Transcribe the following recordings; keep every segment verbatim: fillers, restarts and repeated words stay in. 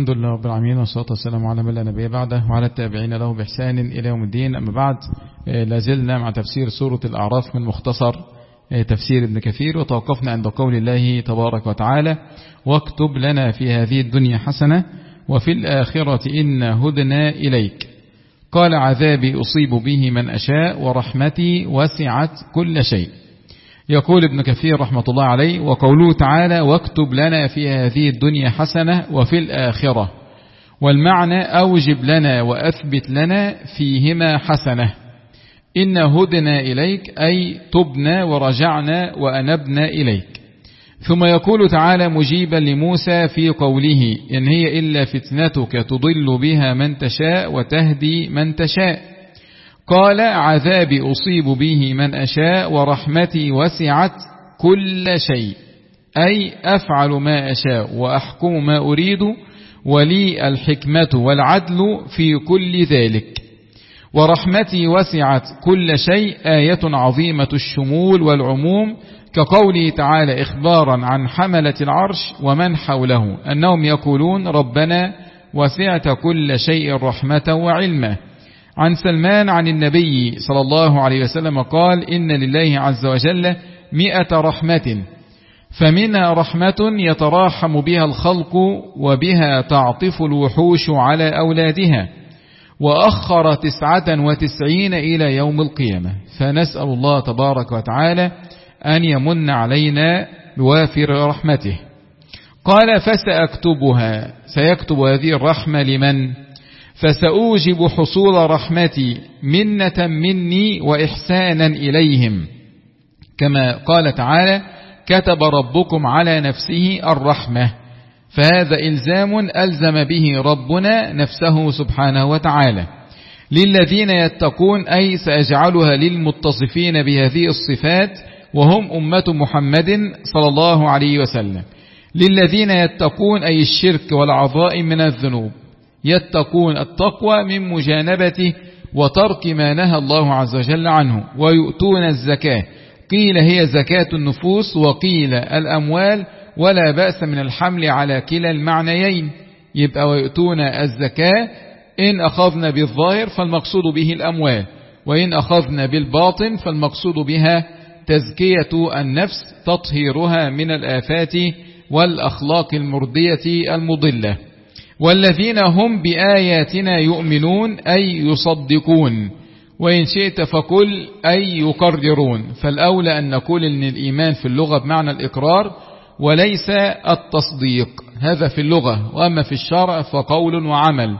الحمد لله رب العالمين، والصلاة والسلام على من لا نبي بعده وعلى التابعين له بإحسان إلى يوم الدين. أما بعد، لازلنا مع تفسير سورة الأعراف من مختصر تفسير ابن كثير، وتوقفنا عند قول الله تبارك وتعالى: واكتب لنا في هذه الدنيا حسنة وفي الآخرة إنا هدنا إليك. قال: عذابي أصيب به من أشاء ورحمتي وسعت كل شيء. يقول ابن كثير رحمة الله عليه: وقوله تعالى: واكتب لنا في هذه الدنيا حسنة وفي الآخرة، والمعنى أوجب لنا وأثبت لنا فيهما حسنة. إن هدنا إليك أي تبنا ورجعنا وأنبنا إليك. ثم يقول تعالى مجيبا لموسى في قوله: إن هي إلا فتنتك تضل بها من تشاء وتهدي من تشاء. قال: عذابي أصيب به من أشاء ورحمتي وسعت كل شيء، أي أفعل ما أشاء وأحكم ما أريد، ولي الحكمة والعدل في كل ذلك. ورحمتي وسعت كل شيء آية عظيمة الشمول والعموم، كقوله تعالى إخبارا عن حملة العرش ومن حوله أنهم يقولون: ربنا وسعت كل شيء رحمة وعلما. عن سلمان عن النبي صلى الله عليه وسلم قال: إن لله عز وجل مئة رحمة، فمنها رحمة يتراحم بها الخلق وبها تعطف الوحوش على أولادها، وأخر تسعة وتسعين إلى يوم القيامة. فنسأل الله تبارك وتعالى أن يمن علينا بوافر رحمته. قال: فسأكتبها، سيكتب هذه الرحمة لمن؟ فسأوجب حصول رحمتي منة مني وإحسانا إليهم، كما قال تعالى: كتب ربكم على نفسه الرحمة. فهذا إلزام ألزم به ربنا نفسه سبحانه وتعالى. للذين يتقون، أي سأجعلها للمتصفين بهذه الصفات وهم أمة محمد صلى الله عليه وسلم. للذين يتقون أي الشرك والعظائم من الذنوب، يتقون التقوى من مجانبته وترك ما نهى الله عز وجل عنه. ويؤتون الزكاة، قيل هي زكاة النفوس وقيل الأموال، ولا بأس من الحمل على كلا المعنيين. يبقى ويؤتون الزكاة إن أخذنا بالظاهر فالمقصود به الأموال، وإن أخذنا بالباطن فالمقصود بها تزكية النفس، تطهيرها من الآفات والأخلاق المردية المضلة. والذين هم بآياتنا يؤمنون، أي يصدقون. وإن شئت فقل أي يقررون، فالأولى أن نقول إن الإيمان في اللغة بمعنى الإقرار وليس التصديق، هذا في اللغة. وأما في الشرع فقول وعمل،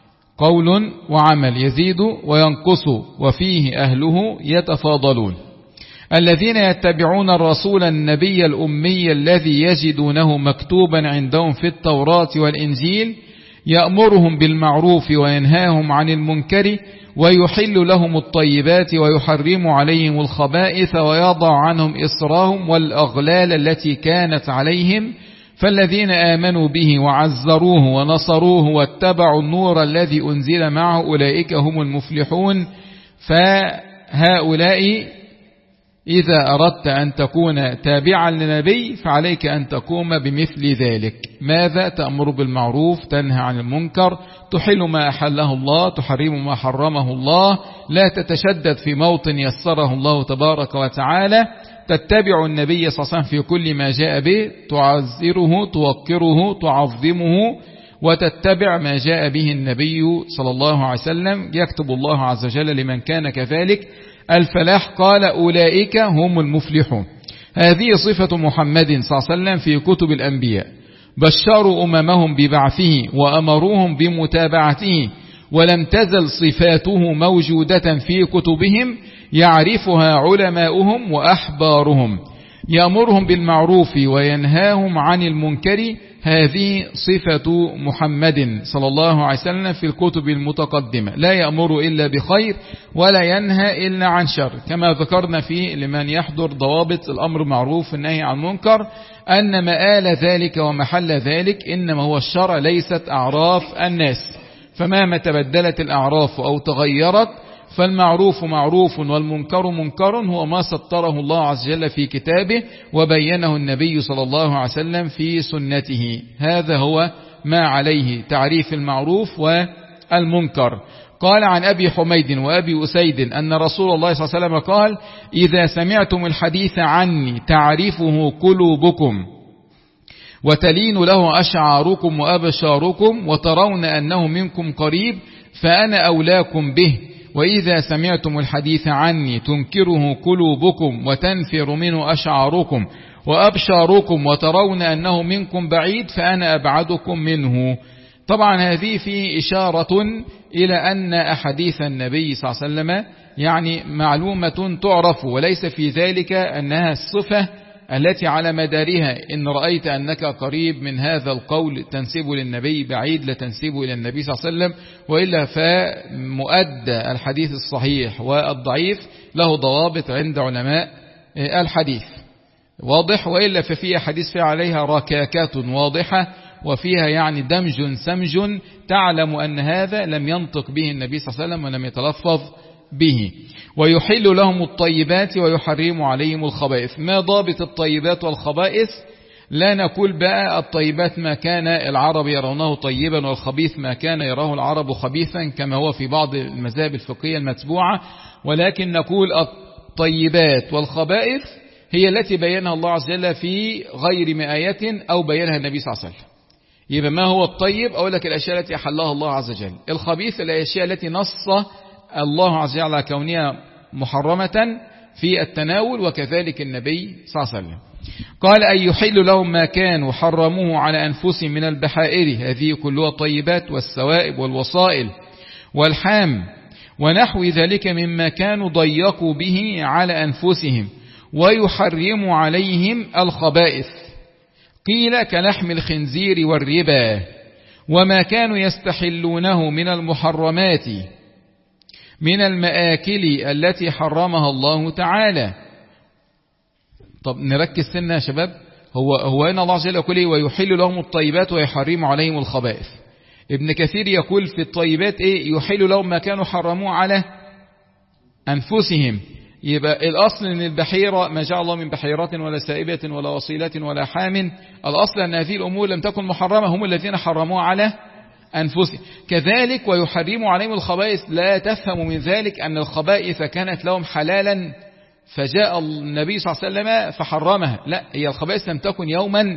قول وعمل يزيد وينقص، وفيه أهله يتفاضلون. الذين يتبعون الرسول النبي الأمي الذي يجدونه مكتوبا عندهم في التوراة والإنجيل، يأمرهم بالمعروف وينهاهم عن المنكر، ويحل لهم الطيبات ويحرم عليهم الخبائث، ويضع عنهم إصرهم والأغلال التي كانت عليهم. فالذين آمنوا به وعزروه ونصروه واتبعوا النور الذي أنزل معه أولئك هم المفلحون. فهؤلاء إذا أردت أن تكون تابعا لنبي فعليك أن تقوم بمثل ذلك. ماذا؟ تأمر بالمعروف، تنهى عن المنكر، تحل ما أحله الله، تحرم ما حرمه الله، لا تتشدد في موطن يسره الله تبارك وتعالى، تتبع النبي صلى الله عليه وسلم في كل ما جاء به، تعزره توقره تعظمه، وتتبع ما جاء به النبي صلى الله عليه وسلم. يكتب الله عز وجل لمن كان كذلك الفلاح. قال: أولئك هم المفلحون. هذه صفة محمد صلى الله عليه وسلم في كتب الأنبياء، بشروا أممهم ببعثه وأمروهم بمتابعته، ولم تزل صفاته موجودة في كتبهم يعرفها علماؤهم وأحبارهم. يأمرهم بالمعروف وينهاهم عن المنكر، هذه صفة محمد صلى الله عليه وسلم في الكتب المتقدمة. لا يأمر إلا بخير ولا ينهى إلا عن شر، كما ذكرنا في لمن يحضر ضوابط الأمر معروف والنهي عن منكر، أن مآل ذلك ومحل ذلك إنما هو الشرع، ليست أعراف الناس. فمهما تبدلت الأعراف أو تغيرت فالمعروف معروف والمنكر منكر، هو ما سطره الله عز وجل في كتابه وبينه النبي صلى الله عليه وسلم في سنته. هذا هو ما عليه تعريف المعروف والمنكر. قال عن أبي حميد وأبي أسيد أن رسول الله صلى الله عليه وسلم قال: إذا سمعتم الحديث عني تعرفه قلوبكم وتلين له أشعاركم وأبشاركم وترون أنه منكم قريب فأنا أولاكم به، وإذا سمعتم الحديث عني تنكره قلوبكم وتنفر منه أشعاركم وأبشاركم وترون أنه منكم بعيد فأنا أبعدكم منه. طبعا هذه في إشارة إلى أن أحاديث النبي صلى الله عليه وسلم يعني معلومة تعرف، وليس في ذلك أنها الصفة التي على مدارها إن رأيت أنك قريب من هذا القول تنسبه للنبي، بعيد لا تنسبه إلى النبي صلى الله عليه وسلم، وإلا فمؤدى الحديث الصحيح والضعيف له ضوابط عند علماء الحديث، واضح. وإلا ففي حديث فيها عليها ركاكات واضحة وفيها يعني دمج سمج تعلم أن هذا لم ينطق به النبي صلى الله عليه وسلم ولم يتلفظ به. ويحل لهم الطيبات ويحرم عليهم الخبائث. ما ضابط الطيبات والخبائث؟ لا نقول بقى الطيبات ما كان العرب يرونه طيبا والخبيث ما كان يراه العرب خبيثا كما هو في بعض المذاهب الفقهية المتبوعة، ولكن نقول الطيبات والخبائث هي التي بينها الله عز وجل في غير ما آية أو بينها النبي صلى الله عليه وسلم. يبقى ما هو الطيب؟ أقول لك الأشياء التي أحلها الله عز وجل. الخبيث الأشياء التي نص الله عز وجل على كونها محرمة في التناول، وكذلك النبي صلى الله عليه وسلم. قال: أن يحل لهم ما كانوا حرموه على أنفسهم من البحائر، هذه كلها طيبات، والسوائب والوصائل والحام ونحو ذلك مما كانوا ضيقوا به على أنفسهم، ويحرم عليهم الخبائث. قيل: كلحم الخنزير والربا وما كانوا يستحلونه من المحرمات من المآكل التي حرمها الله تعالى. طب نركز سنة يا شباب. هو هو أن الله عز وجل يقول: ويحل لهم الطيبات ويحرم عليهم الخبائث. ابن كثير يقول في الطيبات إيه؟ يحل لهم ما كانوا حرموه على أنفسهم. يبقى الأصل أن البحيرة ما جعل الله من بحيرة ولا سائبة ولا وصيلة ولا حام، الأصل أن هذه الأمور لم تكن محرمة، هم الذين حرموها على أنفسهم. كذلك ويحرموا عليهم الخبائث، لا تفهم من ذلك أن الخبائث كانت لهم حلالا فجاء النبي صلى الله عليه وسلم فحرمها، لا، هي الخبائث لم تكن يوما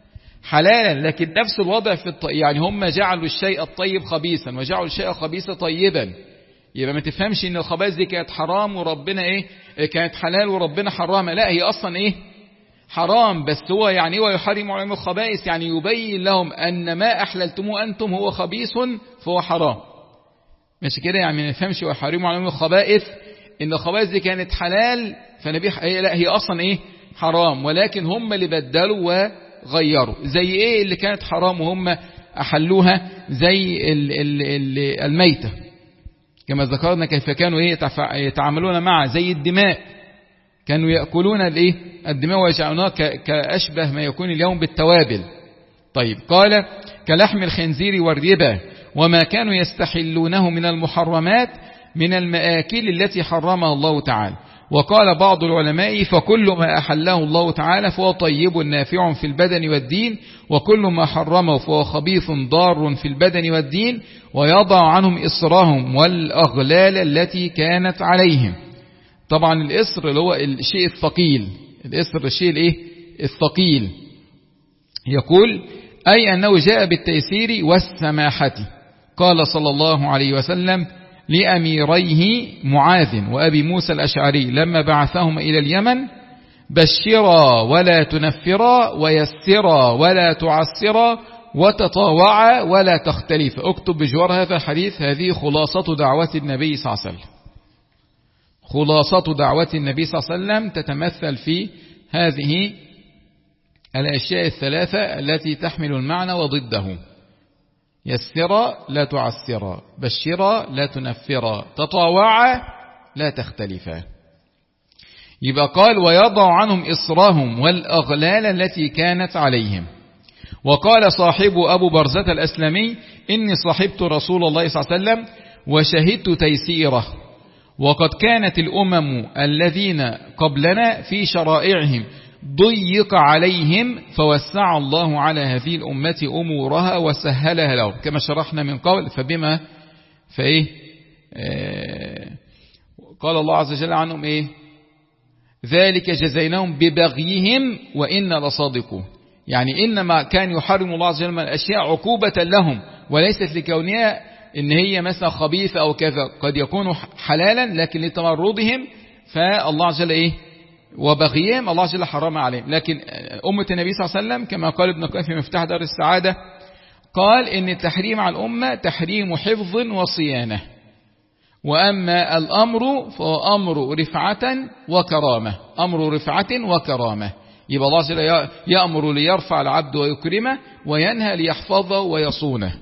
حلالا، لكن نفس الوضع في الط... يعني هم جعلوا الشيء الطيب خبيثا وجعلوا الشيء الخبيث طيبا. يبقى ما تفهمش ان الخبائث دي كانت حرام وربنا ايه كانت حلال وربنا حرامها، لا، هي اصلا ايه حرام، بس هو يعني ويحرم عليهم الخبائث يعني يبين لهم ان ما احللتموه انتم هو خبيث فهو حرام. مش كده؟ يعني ما نفهمش ويحرم عليهم الخبائث ان الخبائث دي كانت حلال فنبي هي لا هي اصلا ايه حرام، ولكن هم اللي بدلوا وغيروا. زي ايه اللي كانت حرام وهم احلوها؟ زي ال ال ال الميتة كما ذكرنا كيف كانوا ايه يتعاملون معها، زي الدماء كانوا يأكلون الايه الدماء ويجعلونها كأشبه ما يكون اليوم بالتوابل. طيب قال: كلحم الخنزير والربا وما كانوا يستحلونه من المحرمات من المآكل التي حرمها الله تعالى. وقال بعض العلماء: فكل ما أحله الله تعالى فهو طيب نافع في البدن والدين، وكل ما حرمه فهو خبيث ضار في البدن والدين، ويضع عنهم إصرهم والأغلال التي كانت عليهم. طبعا الإصر اللي هو الشيء الثقيل، الإصر الشيء الايه الثقيل. يقول: أي أنه جاء بالتيسير والسماحة. قال صلى الله عليه وسلم لأميريه معاذ وأبي موسى الأشعري لما بعثهما إلى اليمن: بشرا ولا تنفرا ويسرا ولا تعسرا وتطاوعا ولا تختلف. اكتب بجوار هذا الحديث: هذه خلاصة دعوة النبي صلى الله عليه وسلم. خلاصة دعوة النبي صلى الله عليه وسلم تتمثل في هذه الأشياء الثلاثة التي تحمل المعنى وضده: يسرا لا تعسرا، بشرا لا تنفرا، تطاوعا لا تختلفا. يبقى قال: ويضع عنهم إصرهم والأغلال التي كانت عليهم. وقال صاحب أبو برزة الأسلمي: إني صاحبت رسول الله صلى الله عليه وسلم وشهدت تيسيره، وقد كانت الأمم الذين قبلنا في شرائعهم ضيق عليهم فوسع الله على هذه الأمة أمورها وسهلها لهم كما شرحنا من قبل. فبما فإيه آه قال الله عز وجل عنهم إيه ذلك جزيناهم ببغيهم وإنا لصادقون. يعني إنما كان يحرم الله عز وجل من الأشياء عقوبة لهم وليست لكونها إن هي مثلا خبيثة أو كذا، قد يكون حلالا لكن لتمردهم فالله عز وجل إيه وبغيهم الله عز وجل حرم عليهم. لكن أمة النبي صلى الله عليه وسلم كما قال ابن القيم في مفتاح دار السعادة قال إن التحريم على الأمة تحريم حفظ وصيانة، وأما الأمر فهو أمر رفعة وكرامة، أمر رفعة وكرامة. يبقى الله عز وجل يأمر ليرفع العبد ويكرمه وينهى ليحفظه ويصونه.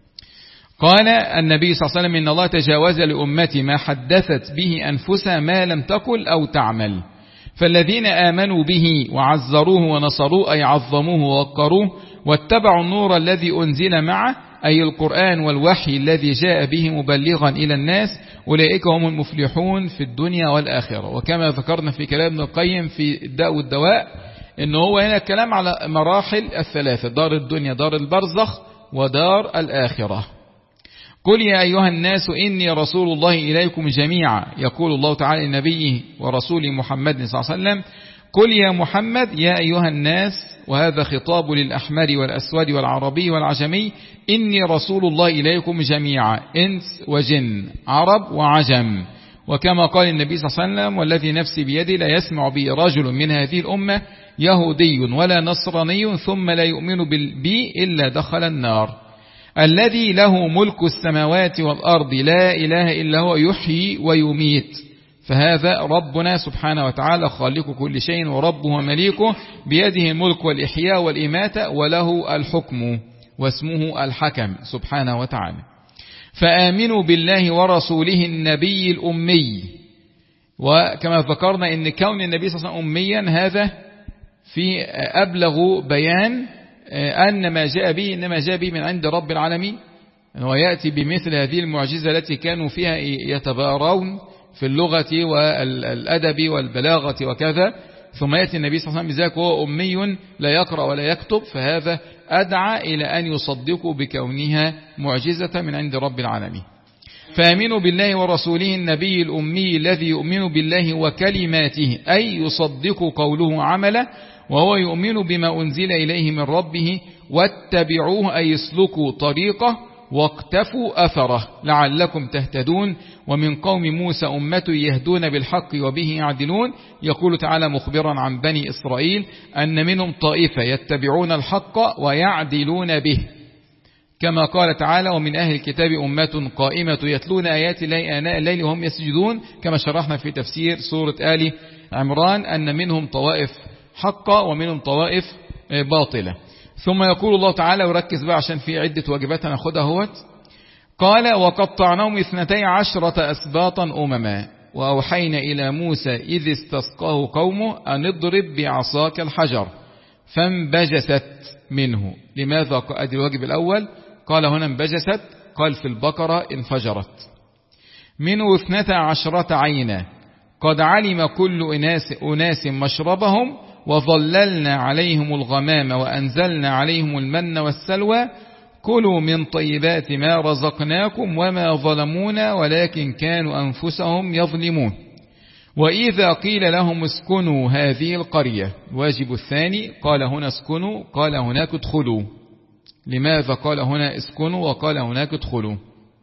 قال النبي صلى الله عليه وسلم إن الله تجاوز لأمتي ما حدثت به أنفسها ما لم تقل أو تعمل، فالذين آمنوا به وعزروه ونصروه أي عظموه ووقروه واتبعوا النور الذي أنزل معه أي القرآن والوحي الذي جاء به مبلغا إلى الناس أولئك هم المفلحون في الدنيا والآخرة. وكما ذكرنا في كلام ابن القيم في الداء والدواء إنه هو هنا الكلام على مراحل الثلاثة، دار الدنيا دار البرزخ ودار الآخرة. قل يا أيها الناس إني رسول الله إليكم جميعا، يقول الله تعالى لنبيه ورسوله محمد صلى الله عليه وسلم قل يا محمد يا أيها الناس، وهذا خطاب للأحمر والأسود والعربي والعجمي، إني رسول الله إليكم جميعا إنس وجن عرب وعجم. وكما قال النبي صلى الله عليه وسلم والذي نفسي بيده لا يسمع بي رجل من هذه الأمة يهودي ولا نصراني ثم لا يؤمن بي إلا دخل النار. الذي له ملك السماوات والأرض لا إله إلا هو يحيي ويميت، فهذا ربنا سبحانه وتعالى خالق كل شيء وربه ومليكه بيده الملك والإحياء والإماتة وله الحكم واسمه الحكم سبحانه وتعالى. فآمنوا بالله ورسوله النبي الأمي. وكما ذكرنا إن كون النبي صلى الله عليه وسلم أميا هذا في أبلغ بيان أن ما جاء به إنما جاء به من عند رب العالمين، ويأتي بمثل هذه المعجزة التي كانوا فيها يتبارون في اللغة والأدب والبلاغة وكذا، ثم يأتي النبي صلى الله عليه وسلم بذلك وهو أمي لا يقرأ ولا يكتب، فهذا أدعى إلى أن يصدقوا بكونها معجزة من عند رب العالمين. فآمنوا بالله ورسوله النبي الأمي الذي يؤمن بالله وكلماته أي يصدق قوله عمله، وهو يؤمن بما أنزل إليه من ربه، واتبعوه أي اسلكوا طريقه واقتفوا أثره لعلكم تهتدون. ومن قوم موسى أمة يهدون بالحق وبه يعدلون. يقول تعالى مخبرا عن بني إسرائيل أن منهم طائفة يتبعون الحق ويعدلون به، كما قال تعالى ومن أهل الكتاب أمة قائمة يتلون آيات الله آناء الليل وهم يسجدون، كما شرحنا في تفسير سورة آل عمران أن منهم طوائف حقا ومنهم طوائف باطلة. ثم يقول الله تعالى وركز بقى عشان في عدة واجبات هناخدها اهوت، قال وقطعناهم اثنتي عشرة أسباطا أمما وأوحينا إلى موسى إذ استسقاه قومه أن اضرب بعصاك الحجر فانبجست منه. لماذا؟ أدي الواجب الأول قال هنا انبجست، قال في البقرة انفجرت. منه اثنتا عشرة عينا قد علم كل أناس, أناس مشربهم وظللنا عليهم الغمام وأنزلنا عليهم المن والسلوى كلوا من طيبات ما رزقناكم وما ظلمونا ولكن كانوا أنفسهم يظلمون. وإذا قيل لهم اسكنوا هذه القرية، واجب الثاني قال هنا اسكنوا، قال هناك ادخلوا. لماذا قال هنا اسكنوا وقال هناك ادخلوا؟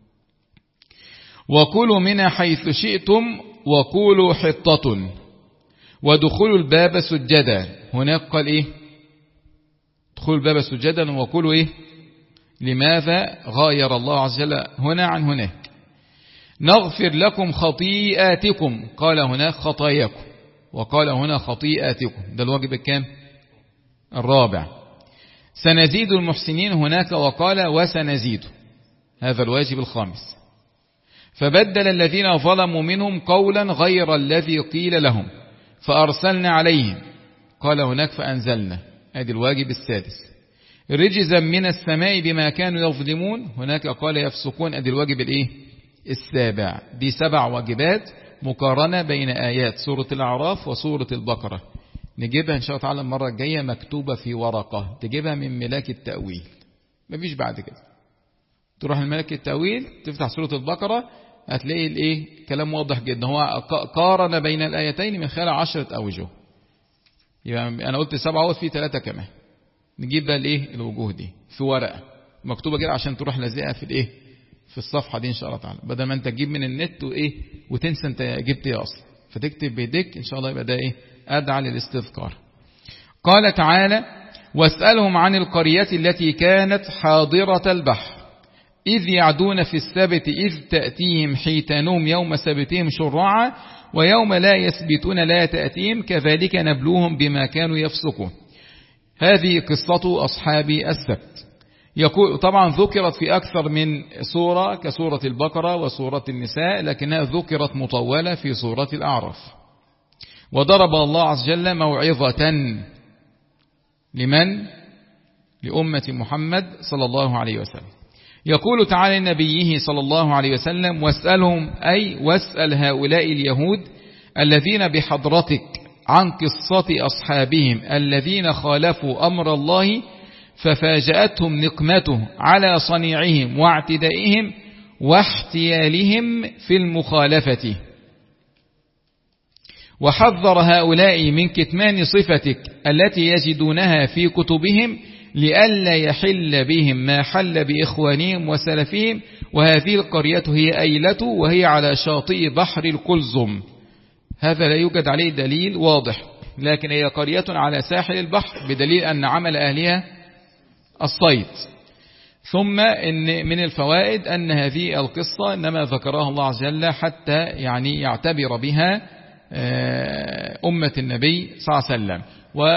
وكلوا منها حيث شئتم وقولوا حطة ودخلوا الباب سجدا. هناك قال ايه؟ ادخلوا الباب سجدا وقولوا ايه؟ لماذا غاير الله عز وجل هنا عن هناك؟ نغفر لكم خطيئاتكم، قال هناك خطاياكم وقال هنا خطيئاتكم. ده الواجب الكام؟ الرابع. سنزيد المحسنين هناك وقال وسنزيد، هذا الواجب الخامس. فبدل الذين ظلموا منهم قولا غير الذي قيل لهم فأرسلنا عليهم، قال هناك فأنزلنا، هذا الواجب السادس. رجزا من السماء بما كانوا يظلمون، هناك قال يفسقون، هذا الواجب الايه؟ السابع. دي سبع واجبات مقارنة بين آيات سورة الأعراف وسورة البقرة. نجيبها إن شاء الله تعالى المرة الجاية مكتوبة في ورقة، تجيبها من ملاك التأويل، مفيش بعد كده. تروح الملاك التأويل تفتح سورة البقرة هتلاقي الايه كلام واضح جدا. هو قارن بين الآيتين من خلال عشرة أوجه، يبقى أنا قلت سبعة وفي ثلاثة كمان. نجيب بقى الايه الوجوه دي في ورقة مكتوبة كده عشان تروح لازقها في الايه في الصفحة دي إن شاء الله تعالى، بدل ما أنت تجيب من النت وإيه وتنسى أنت جبت إيه أصلا، فتكتب بيديك إن شاء الله يبقى ده إيه أدعى للاستذكار. قال تعالى: واسألهم عن القرية التي كانت حاضرة البحر إذ يعدون في السبت إذ تأتيهم حيتانهم يوم سبتهم شرعا ويوم لا يسبتون لا تأتيهم كذلك نبلوهم بما كانوا يفسقون. هذه قصة أصحاب السبت. يقول طبعا ذكرت في أكثر من سورة كسورة البقرة وسورة النساء، لكنها ذكرت مطولة في سورة الأعراف. وضرب الله عز وجل موعظة لمن؟ لأمة محمد صلى الله عليه وسلم. يقول تعالى لنبيه صلى الله عليه وسلم: واسألهم، أي واسأل هؤلاء اليهود الذين بحضرتك عن قصة أصحابهم الذين خالفوا أمر الله ففاجأتهم نقمته على صنيعهم واعتدائهم واحتيالهم في المخالفة. وحذر هؤلاء من كتمان صفتك التي يجدونها في كتبهم لئلا يحل بهم ما حل بإخوانهم وسلفهم. وهذه القرية هي أيلة وهي على شاطئ بحر القلزم. هذا لا يوجد عليه دليل واضح، لكن هي قرية على ساحل البحر بدليل أن عمل أهلها الصيد. ثم إن من الفوائد أن هذه القصة إنما ذكرها الله عز وجل حتى يعني يعتبر بها أمة النبي صلى الله عليه وسلم،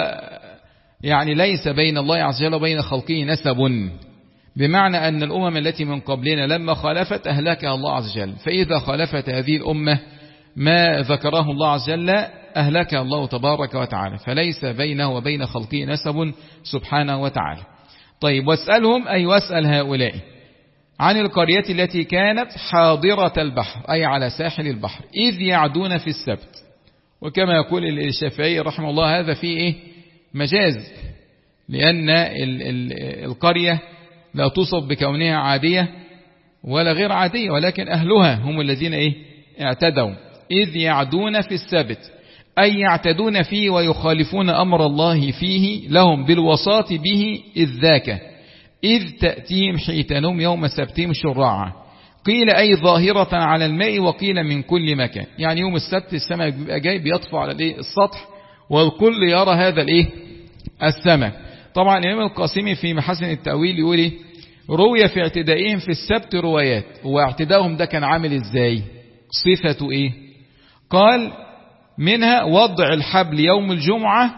ويعني ليس بين الله عز وجل وبين خلقه نسب، بمعنى أن الأمم التي من قبلنا لما خالفت أهلكها الله عز وجل، فإذا خالفت هذه الأمة ما ذكره الله عز وجل أهلكها الله تبارك وتعالى، فليس بينه وبين خلقه نسب سبحانه وتعالى. طيب واسألهم، أي واسأل هؤلاء عن القرية التي كانت حاضرة البحر أي على ساحل البحر إذ يعدون في السبت. وكما يقول الشافعي رحمه الله هذا فيه إيه مجاز، لأن ال ال القرية لا توصف بكونها عادية ولا غير عادية، ولكن أهلها هم الذين إيه اعتدوا. إذ يعدون في السبت أي يعتدون فيه ويخالفون أمر الله فيه لهم بالوساط به إذ ذاك إذ تأتيهم حيتانهم يوم سبتهم شرعا. قيل أي ظاهرة على الماء، وقيل من كل مكان. يعني يوم السبت السمك بيبقى جاي بيطفو على الايه السطح والكل يرى هذا الايه السمك. طبعا الإمام القاسمي في محاسن التأويل يقول ايه روي في اعتدائهم في السبت روايات. واعتدائهم ده كان عامل ازاي؟ صفته ايه؟ قال منها وضع الحبل يوم الجمعة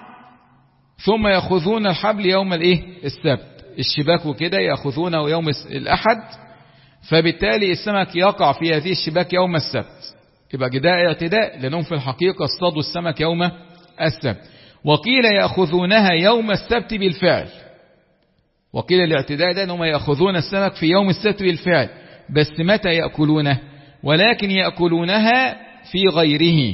ثم يأخذون الحبل يوم الايه السبت، الشباك وكده يأخذونه يوم الأحد، فبالتالي السمك يقع في هذه الشباك يوم السبت، يبقى ده اعتداء لأنهم في الحقيقة اصطادوا السمك يوم السبت. وقيل يأخذونها يوم السبت بالفعل، وقيل الاعتداء ده أنهم يأخذون السمك في يوم السبت بالفعل، بس متى يأكلونه؟ ولكن يأكلونها في غيره،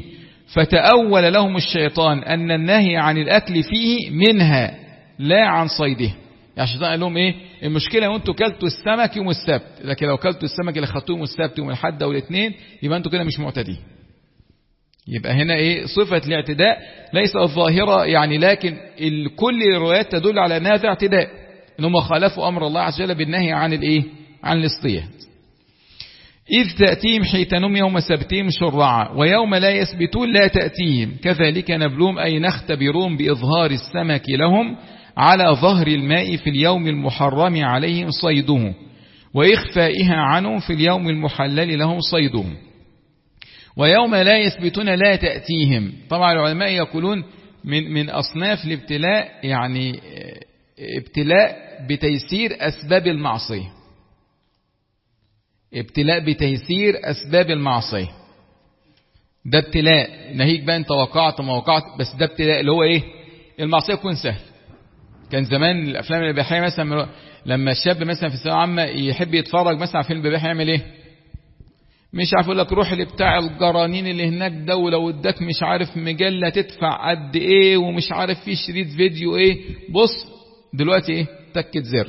فتأول لهم الشيطان أن النهي عن الأكل فيه منها لا عن صيده. يعني الشيطان قال لهم ايه المشكلة وانتوا كلتوا السمك يوم السبت، لكن لو كلتوا السمك اللي خدتوه يوم السبت يوم الحد او الاثنين يبقى انتوا كده مش معتدين. يبقى هنا ايه صفة الاعتداء ليس الظاهرة يعني، لكن كل الروايات تدل على ان هذا اعتداء، انهم خالفوا امر الله عز وجل بالنهي عن الايه عن الاصطياد. إذ تأتيهم حيتانهم يوم سبتهم شرعا ويوم لا يسبتون لا تأتيهم كذلك نبلوهم أي نختبرون بإظهار السمك لهم على ظهر الماء في اليوم المحرم عليهم صيده وإخفائها عنهم في اليوم المحلل لهم صيده. ويوم لا يسبتون لا تأتيهم. طبعا العلماء يقولون من من أصناف الابتلاء يعني ابتلاء بتيسير أسباب المعصية، ابتلاء بتيسير أسباب المعصية، ده ابتلاء ناهيك بقى انت وقعت ما وقعت، بس ده ابتلاء اللي هو ايه المعصية تكون سهل. كان زمان الأفلام الإباحية مثلا لما الشاب مثلا في الثانوية العامة يحب يتفرج مثلا على فيلم إباحي يعمل ايه مش عارف يقول لك روح لبتاع الجرانين اللي هناك ده، ولو اداك مش عارف مجلة تدفع قد ايه، ومش عارف في شريط فيديو ايه. بص دلوقتي ايه، تكت زر.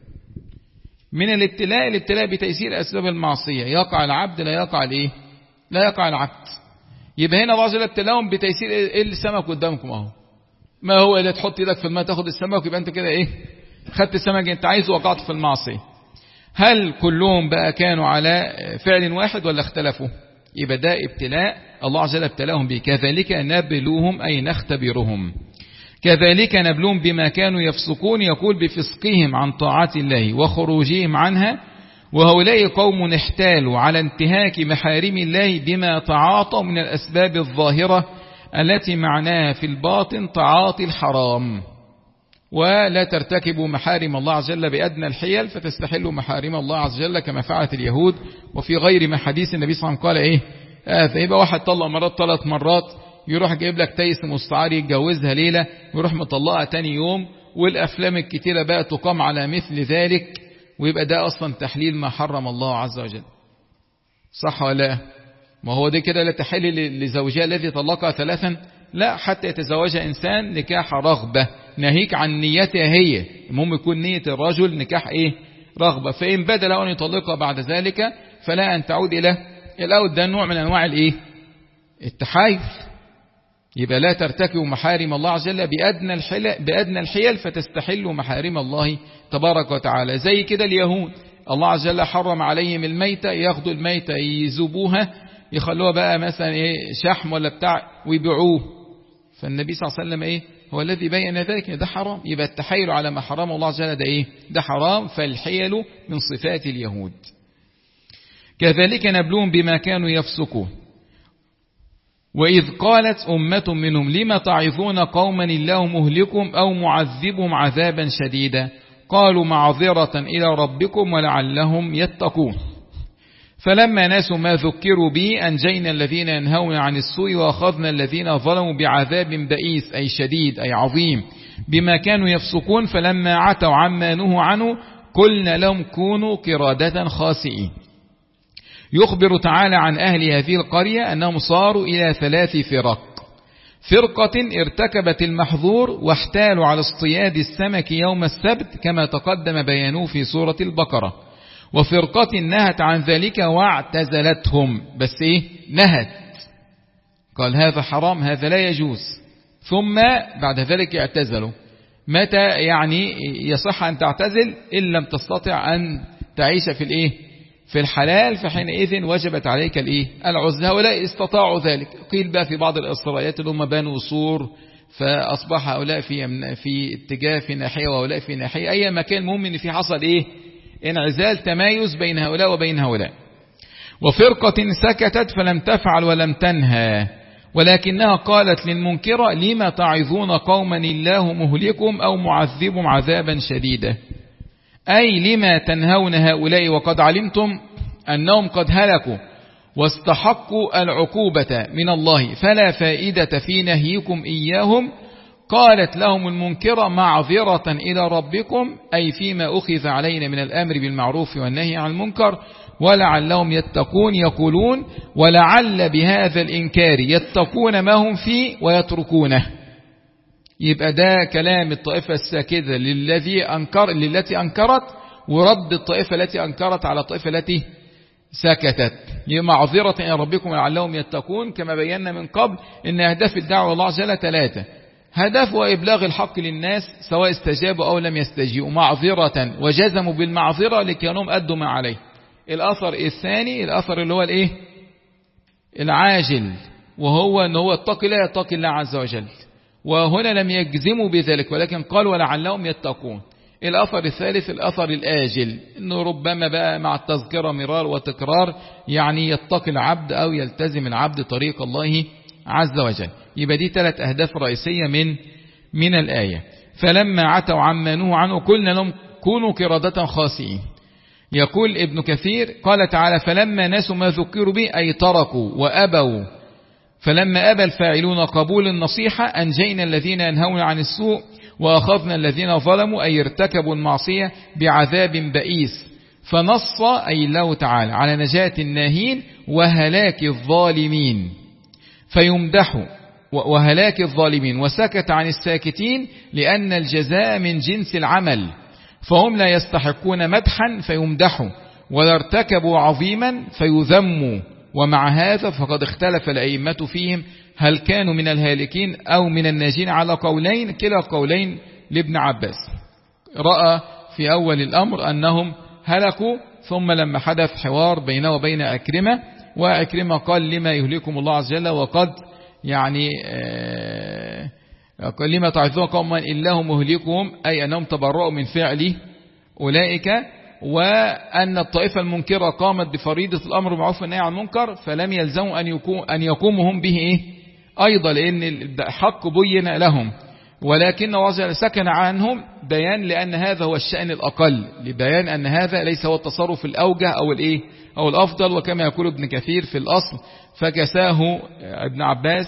من الابتلاء، الابتلاء بتيسير اسباب المعصية، يقع العبد لا يقع الايه، لا يقع العبد. يبقى هنا الله عز وجل ابتلاهم بتيسير ايه، السمك قدامكم اهو، ما هو اللي تحط ايدك في الماء تاخد السمك، يبقى انت كده ايه، خدت السمك انت عايزه وقعت في المعصية. هل كلهم بقى كانوا على فعل واحد ولا اختلفوا؟ يبقى ده ابتلاء الله عز وجل ابتلاهم به. كذلك نبلوهم أي نختبرهم، كذلك نبلوهم بما كانوا يفسقون، يقول بفسقهم عن طاعات الله وخروجهم عنها. وهؤلاء قوم احتالوا على انتهاك محارم الله بما تعاطوا من الأسباب الظاهرة التي معناها في الباطن تعاطي الحرام. ولا ترتكبوا محارم الله عز وجل بأدنى الحيل فتستحلوا محارم الله عز وجل كما فعلت اليهود. وفي غير ما حديث النبي صلى الله عليه وسلم قال ايه، آه فيبقى واحد طلق مرات ثلاث مرات، يروح جايب لك تيس مستعار يتجوزها ليلة، ويروح مطلقها تاني يوم، والأفلام الكتيرة بقى تقام على مثل ذلك، ويبقى ده أصلا تحليل ما حرم الله عز وجل. صح ولا لا؟ ما هو ده كده لا تحل لزوجها الذي طلقها ثلاثا، لا، حتى يتزوجها إنسان نكاح رغبة، ناهيك عن نيتها هي. المهم يكون نية الرجل نكاح إيه، رغبة. فإن بدل أن يطلقها بعد ذلك فلا أن تعود إلى الأول. ده نوع من أنواع الإيه، التحايل. يبقى لا ترتكبوا محارم الله عز وجل بأدنى الحيل, بأدنى الحيل فتستحلوا محارم الله تبارك وتعالى. زي كده اليهود الله عز وجل حرم عليهم الميتة، ياخدوا الميتة يذوبوها يخلوها بقى مثلا إيه، شحم ولا بتاع ويبيعوه. فالنبي صلى الله عليه وسلم ايه، هو الذي بين ذلك، ده حرام. يبقى التحايل على ما حرم الله عز وجل ده ايه، ده حرام. فالحيل من صفات اليهود. كذلك نبلوهم بما كانوا يفسقون. وإذ قالت أمة منهم لما تعظون قوما الله مهلكهم أو معذبهم عذابا شديدا قالوا معذرة إلى ربكم ولعلهم يتقون. فلما ناسوا ما ذكروا به أنجينا الذين ينهون عن السوء وأخذنا الذين ظلموا بعذاب بئيس أي شديد أي عظيم بما كانوا يفسقون. فلما عتوا عما نهوا عنه قلنا لهم كونوا قردة خاسئين. يخبر تعالى عن أهل هذه القرية أنهم صاروا إلى ثلاث فرق: فرقة ارتكبت المحظور واحتالوا على اصطياد السمك يوم السبت كما تقدم بيانه في سورة البقرة، وفرقة نهت عن ذلك واعتزلتهم، بس ايه، نهت، قال هذا حرام هذا لا يجوز، ثم بعد ذلك اعتزلوا. متى يعني يصح أن تعتزل؟ إن لم تستطع أن تعيش في الايه، في الحلال، فحينئذ وجبت عليك الايه، العزلة. هؤلاء استطاعوا ذلك. قيل بقى في بعض الإسرائيليات اللي هم بنوا سور، فأصبح هؤلاء في في اتجاه في ناحية وهؤلاء في ناحية، أي مكان مهم إن في حصل ايه، انعزال، تمايز بين هؤلاء وبين هؤلاء. وفرقة سكتت فلم تفعل ولم تنهى، ولكنها قالت للمنكرة لما تعظون قوما الله مهلكهم أو معذبهم عذابا شديدا، أي لما تنهون هؤلاء وقد علمتم أنهم قد هلكوا واستحقوا العقوبة من الله فلا فائدة في نهيكم إياهم. قالت لهم المنكرة معذرة إلى ربكم، أي فيما أخذ علينا من الأمر بالمعروف والنهي عن المنكر، ولعلهم يتقون. يقولون ولعل بهذا الإنكار يتقون ما هم فيه ويتركونه. يبقى ده كلام الطائفة الساكتة للذي أنكر للتي أنكرت، ورد الطائفة التي أنكرت على الطائفة التي سكتت. معذرة إلى ربكم ولعلهم يتقون. كما بينا من قبل إن أهداف الدعوة الله عز وجل ثلاثة: هدف وإبلاغ الحق للناس سواء استجابوا أو لم يستجيبوا، معذرة وجزموا بالمعذرة لكانهم أدوا ما عليه. الأثر الثاني الأثر اللي هو الإيه، العاجل، وهو أنه هو اتقي الله يتقي الله عز وجل، وهنا لم يجزموا بذلك ولكن قال ولعلهم يتقون. الأثر الثالث الأثر الآجل، أنه ربما بقى مع التذكرة مرار وتكرار يعني يتقي العبد أو يلتزم العبد طريق الله عز وجل. يبقى دي ثلاث أهداف رئيسية من من الآية. فلما عتوا عما نهوا عنه قلنا لهم كونوا قردة خاسئين. يقول ابن كثير قال تعالى فلما نسوا ما ذكروا به أي تركوا وأبوا. فلما أبى الفاعلون قبول النصيحة أنجينا الذين ينهون عن السوء وأخذنا الذين ظلموا أي ارتكبوا المعصية بعذاب بئيس. فنص أي الله تعالى على نجاة الناهين وهلاك الظالمين فيمدح وهلاك الظالمين، وسكت عن الساكتين لأن الجزاء من جنس العمل، فهم لا يستحقون مدحا فيمدحوا، ولا ارتكبوا عظيما فيذموا. ومع هذا فقد اختلف الأئمة فيهم هل كانوا من الهالكين أو من الناجين على قولين، كلا القولين لابن عباس. رأى في أول الأمر أنهم هلكوا، ثم لما حدث حوار بينه وبين أكرمة، وأكرمة قال لما يهلكم الله عز وجل وقد يعني آه لما تعظون قوما إلا مهلكهم، أي أنهم تبرؤوا من فعل أولئك، وأن الطائفة المنكرة قامت بفريضة الأمر بالمعروف والنهي عن المنكر، فلم يلزموا أن يقوم أن يقوموا هم به إيه أيضا، لأن الحق بين لهم، ولكن الله سكن عنهم بيان لأن هذا هو الشأن الأقل، لبيان أن هذا ليس هو التصرف الأوجه أو الإيه أو الأفضل. وكما يقول ابن كثير في الأصل فكساه ابن عباس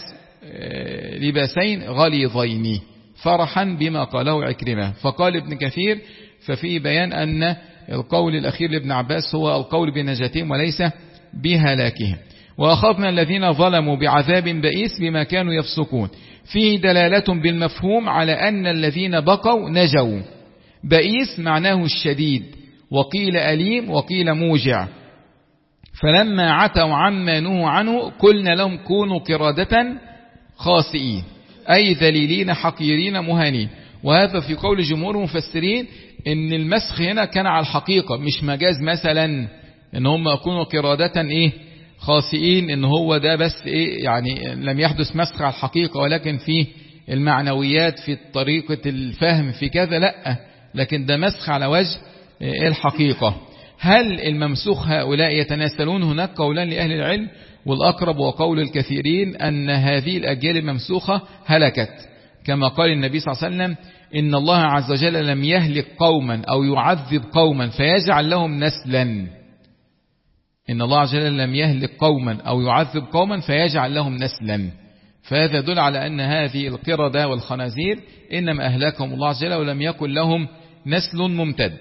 لباسين غليظين فرحا بما قاله عكرمة. فقال ابن كثير ففي بيان أن القول الأخير لابن عباس هو القول بنجاتهم وليس بهلاكهم. وأخذنا الذين ظلموا بعذاب بئيس بما كانوا يفسقون، فيه دلالة بالمفهوم على أن الذين بقوا نجوا. بئيس معناه الشديد، وقيل أليم وقيل موجع. فلما عتوا عما نهوا عنه قلنا لهم كونوا قردة خاسئين، أي ذليلين حقيرين مهانين. وهذا في قول جمهور المفسرين ان المسخ هنا كان على الحقيقة، مش مجاز مثلا ان هم يكونوا قردة ايه خاسئين، ان هو ده بس ايه يعني لم يحدث مسخ على الحقيقة، ولكن في المعنويات في طريقة الفهم في كذا لا، لكن ده مسخ على وجه الحقيقة. هل الممسوخ هؤلاء يتناسلون؟ هناك قولان لأهل العلم، والأقرب وقول الكثيرين أن هذه الأجيال الممسوخة هلكت، كما قال النبي صلى الله عليه وسلم إن الله عز وجل لم يهلك قوما أو يعذب قوما فيجعل لهم نسلا. إن الله عز وجل لم يهلك قوما أو يعذب قوما فيجعل لهم نسلا، فهذا يدل على أن هذه القردة والخنازير إنما أهلكهم الله عز وجل ولم يكن لهم نسل ممتد.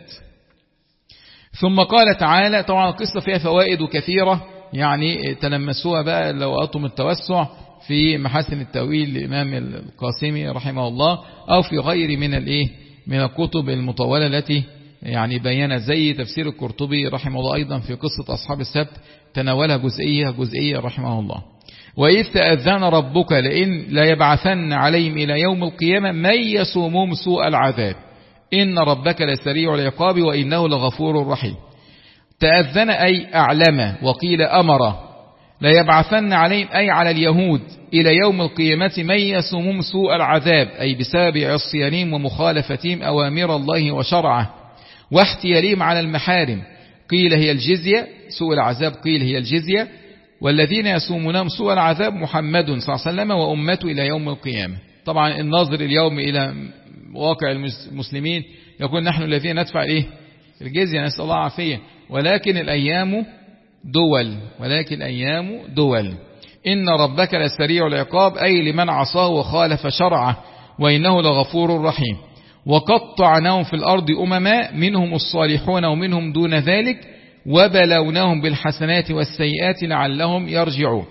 ثم قال تعالى، طبعا القصة فيها فوائد كثيرة يعني تلمسوها بقى لو أطم التوسع في محاسن التأويل للإمام القاسمي رحمه الله، أو في غير من الإيه من الكتب المطولة التي يعني بيّنت، زي تفسير القرطبي رحمه الله أيضا في قصة أصحاب السبت تناولها جزئية جزئية رحمه الله. وإذ تأذن ربك لئن لا يبعثن عليهم إلى يوم القيامة من يسومهم سوء العذاب إن ربك لسريع العقاب وإنه لغفور رحيم. تأذن أي أعلم، وقيل أمر. لا يبعثن عليهم أي على اليهود إلى يوم القيامة من يسومهم سوء العذاب، أي بسبب عصيانهم ومخالفتهم أوامر الله وشرعه واحتيالهم على المحارم. قيل هي الجزية، سوء العذاب قيل هي الجزية. والذين يسومونهم سوء العذاب محمد صلى الله عليه وسلم وأمته إلى يوم القيامة. طبعا الناظر اليوم إلى واقع المسلمين يقول نحن الذين ندفع إيه الجزية، نسأل الله عافية، ولكن الأيام دول ولكن الأيام دول. إن ربك لسريع العقاب أي لمن عصاه وخالف شرعه وإنه لغفور رحيم. وقطعناهم في الأرض أمما منهم الصالحون ومنهم دون ذلك وبلوناهم بالحسنات والسيئات لعلهم يرجعون.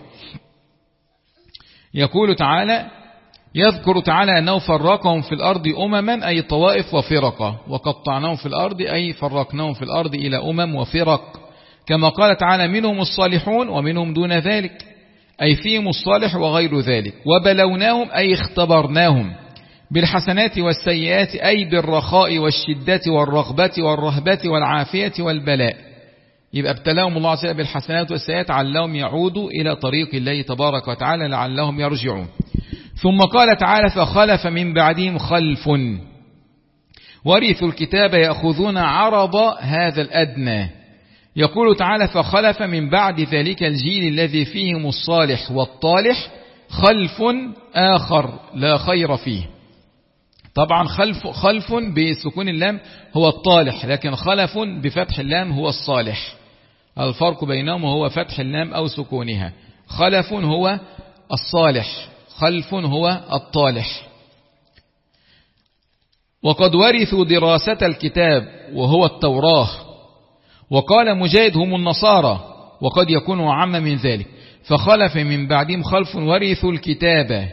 يقول تعالى يذكر تعالى أنه فرقهم في الأرض أمما أي طوائف وفرقة، وقطعناهم في الأرض أي فرقناهم في الأرض إلى أمم وفرق، كما قال تعالى منهم الصالحون ومنهم دون ذلك أي فيهم الصالح وغير ذلك. وبلوناهم أي اختبرناهم بالحسنات والسيئات أي بالرخاء والشدة والرغبة والرهبة والعافية والبلاء. يبقى ابتلاهم الله عز وجل بالحسنات والسيئات علهم يعودوا إلى طريق الله تبارك وتعالى لعلهم يرجعون. ثم قال تعالى فخلف من بعدهم خلف ورثوا الكتاب يأخذون عرض هذا الأدنى. يقول تعالى فخلف من بعد ذلك الجيل الذي فيهم الصالح والطالح خلف آخر لا خير فيه. طبعا خلف, خلف بسكون اللام هو الطالح، لكن خلف بفتح اللام هو الصالح. الفرق بينهم هو فتح اللام أو سكونها. خلف هو الصالح، خلف هو الطالح. وقد ورثوا دراسة الكتاب وهو التوراة. وقال مجاهد هم النصارى وقد يكون أعم من ذلك. فخلف من بعدهم خلف ورثوا الكتاب،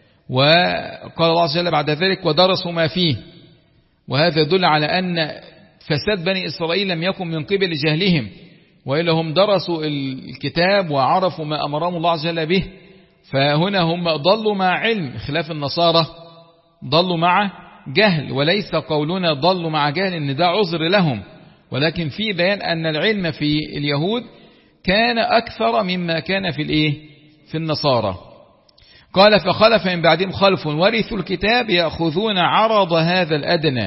وقال الله عز وجل بعد ذلك ودرسوا ما فيه. وهذا يدل على أن فساد بني إسرائيل لم يكن من قبل جهلهم، وإلا هم درسوا الكتاب وعرفوا ما أمرهم الله عز وجل به. فهنا هم ضلوا مع علم، خلاف النصارى ضلوا مع جهل. وليس قولنا ضلوا مع جهل إن ده عذر لهم، ولكن في بيان أن العلم في اليهود كان أكثر مما كان في الإيه؟ في النصارى. قال فخلف من بعدهم خلف ورثوا الكتاب يأخذون عرض هذا الأدنى،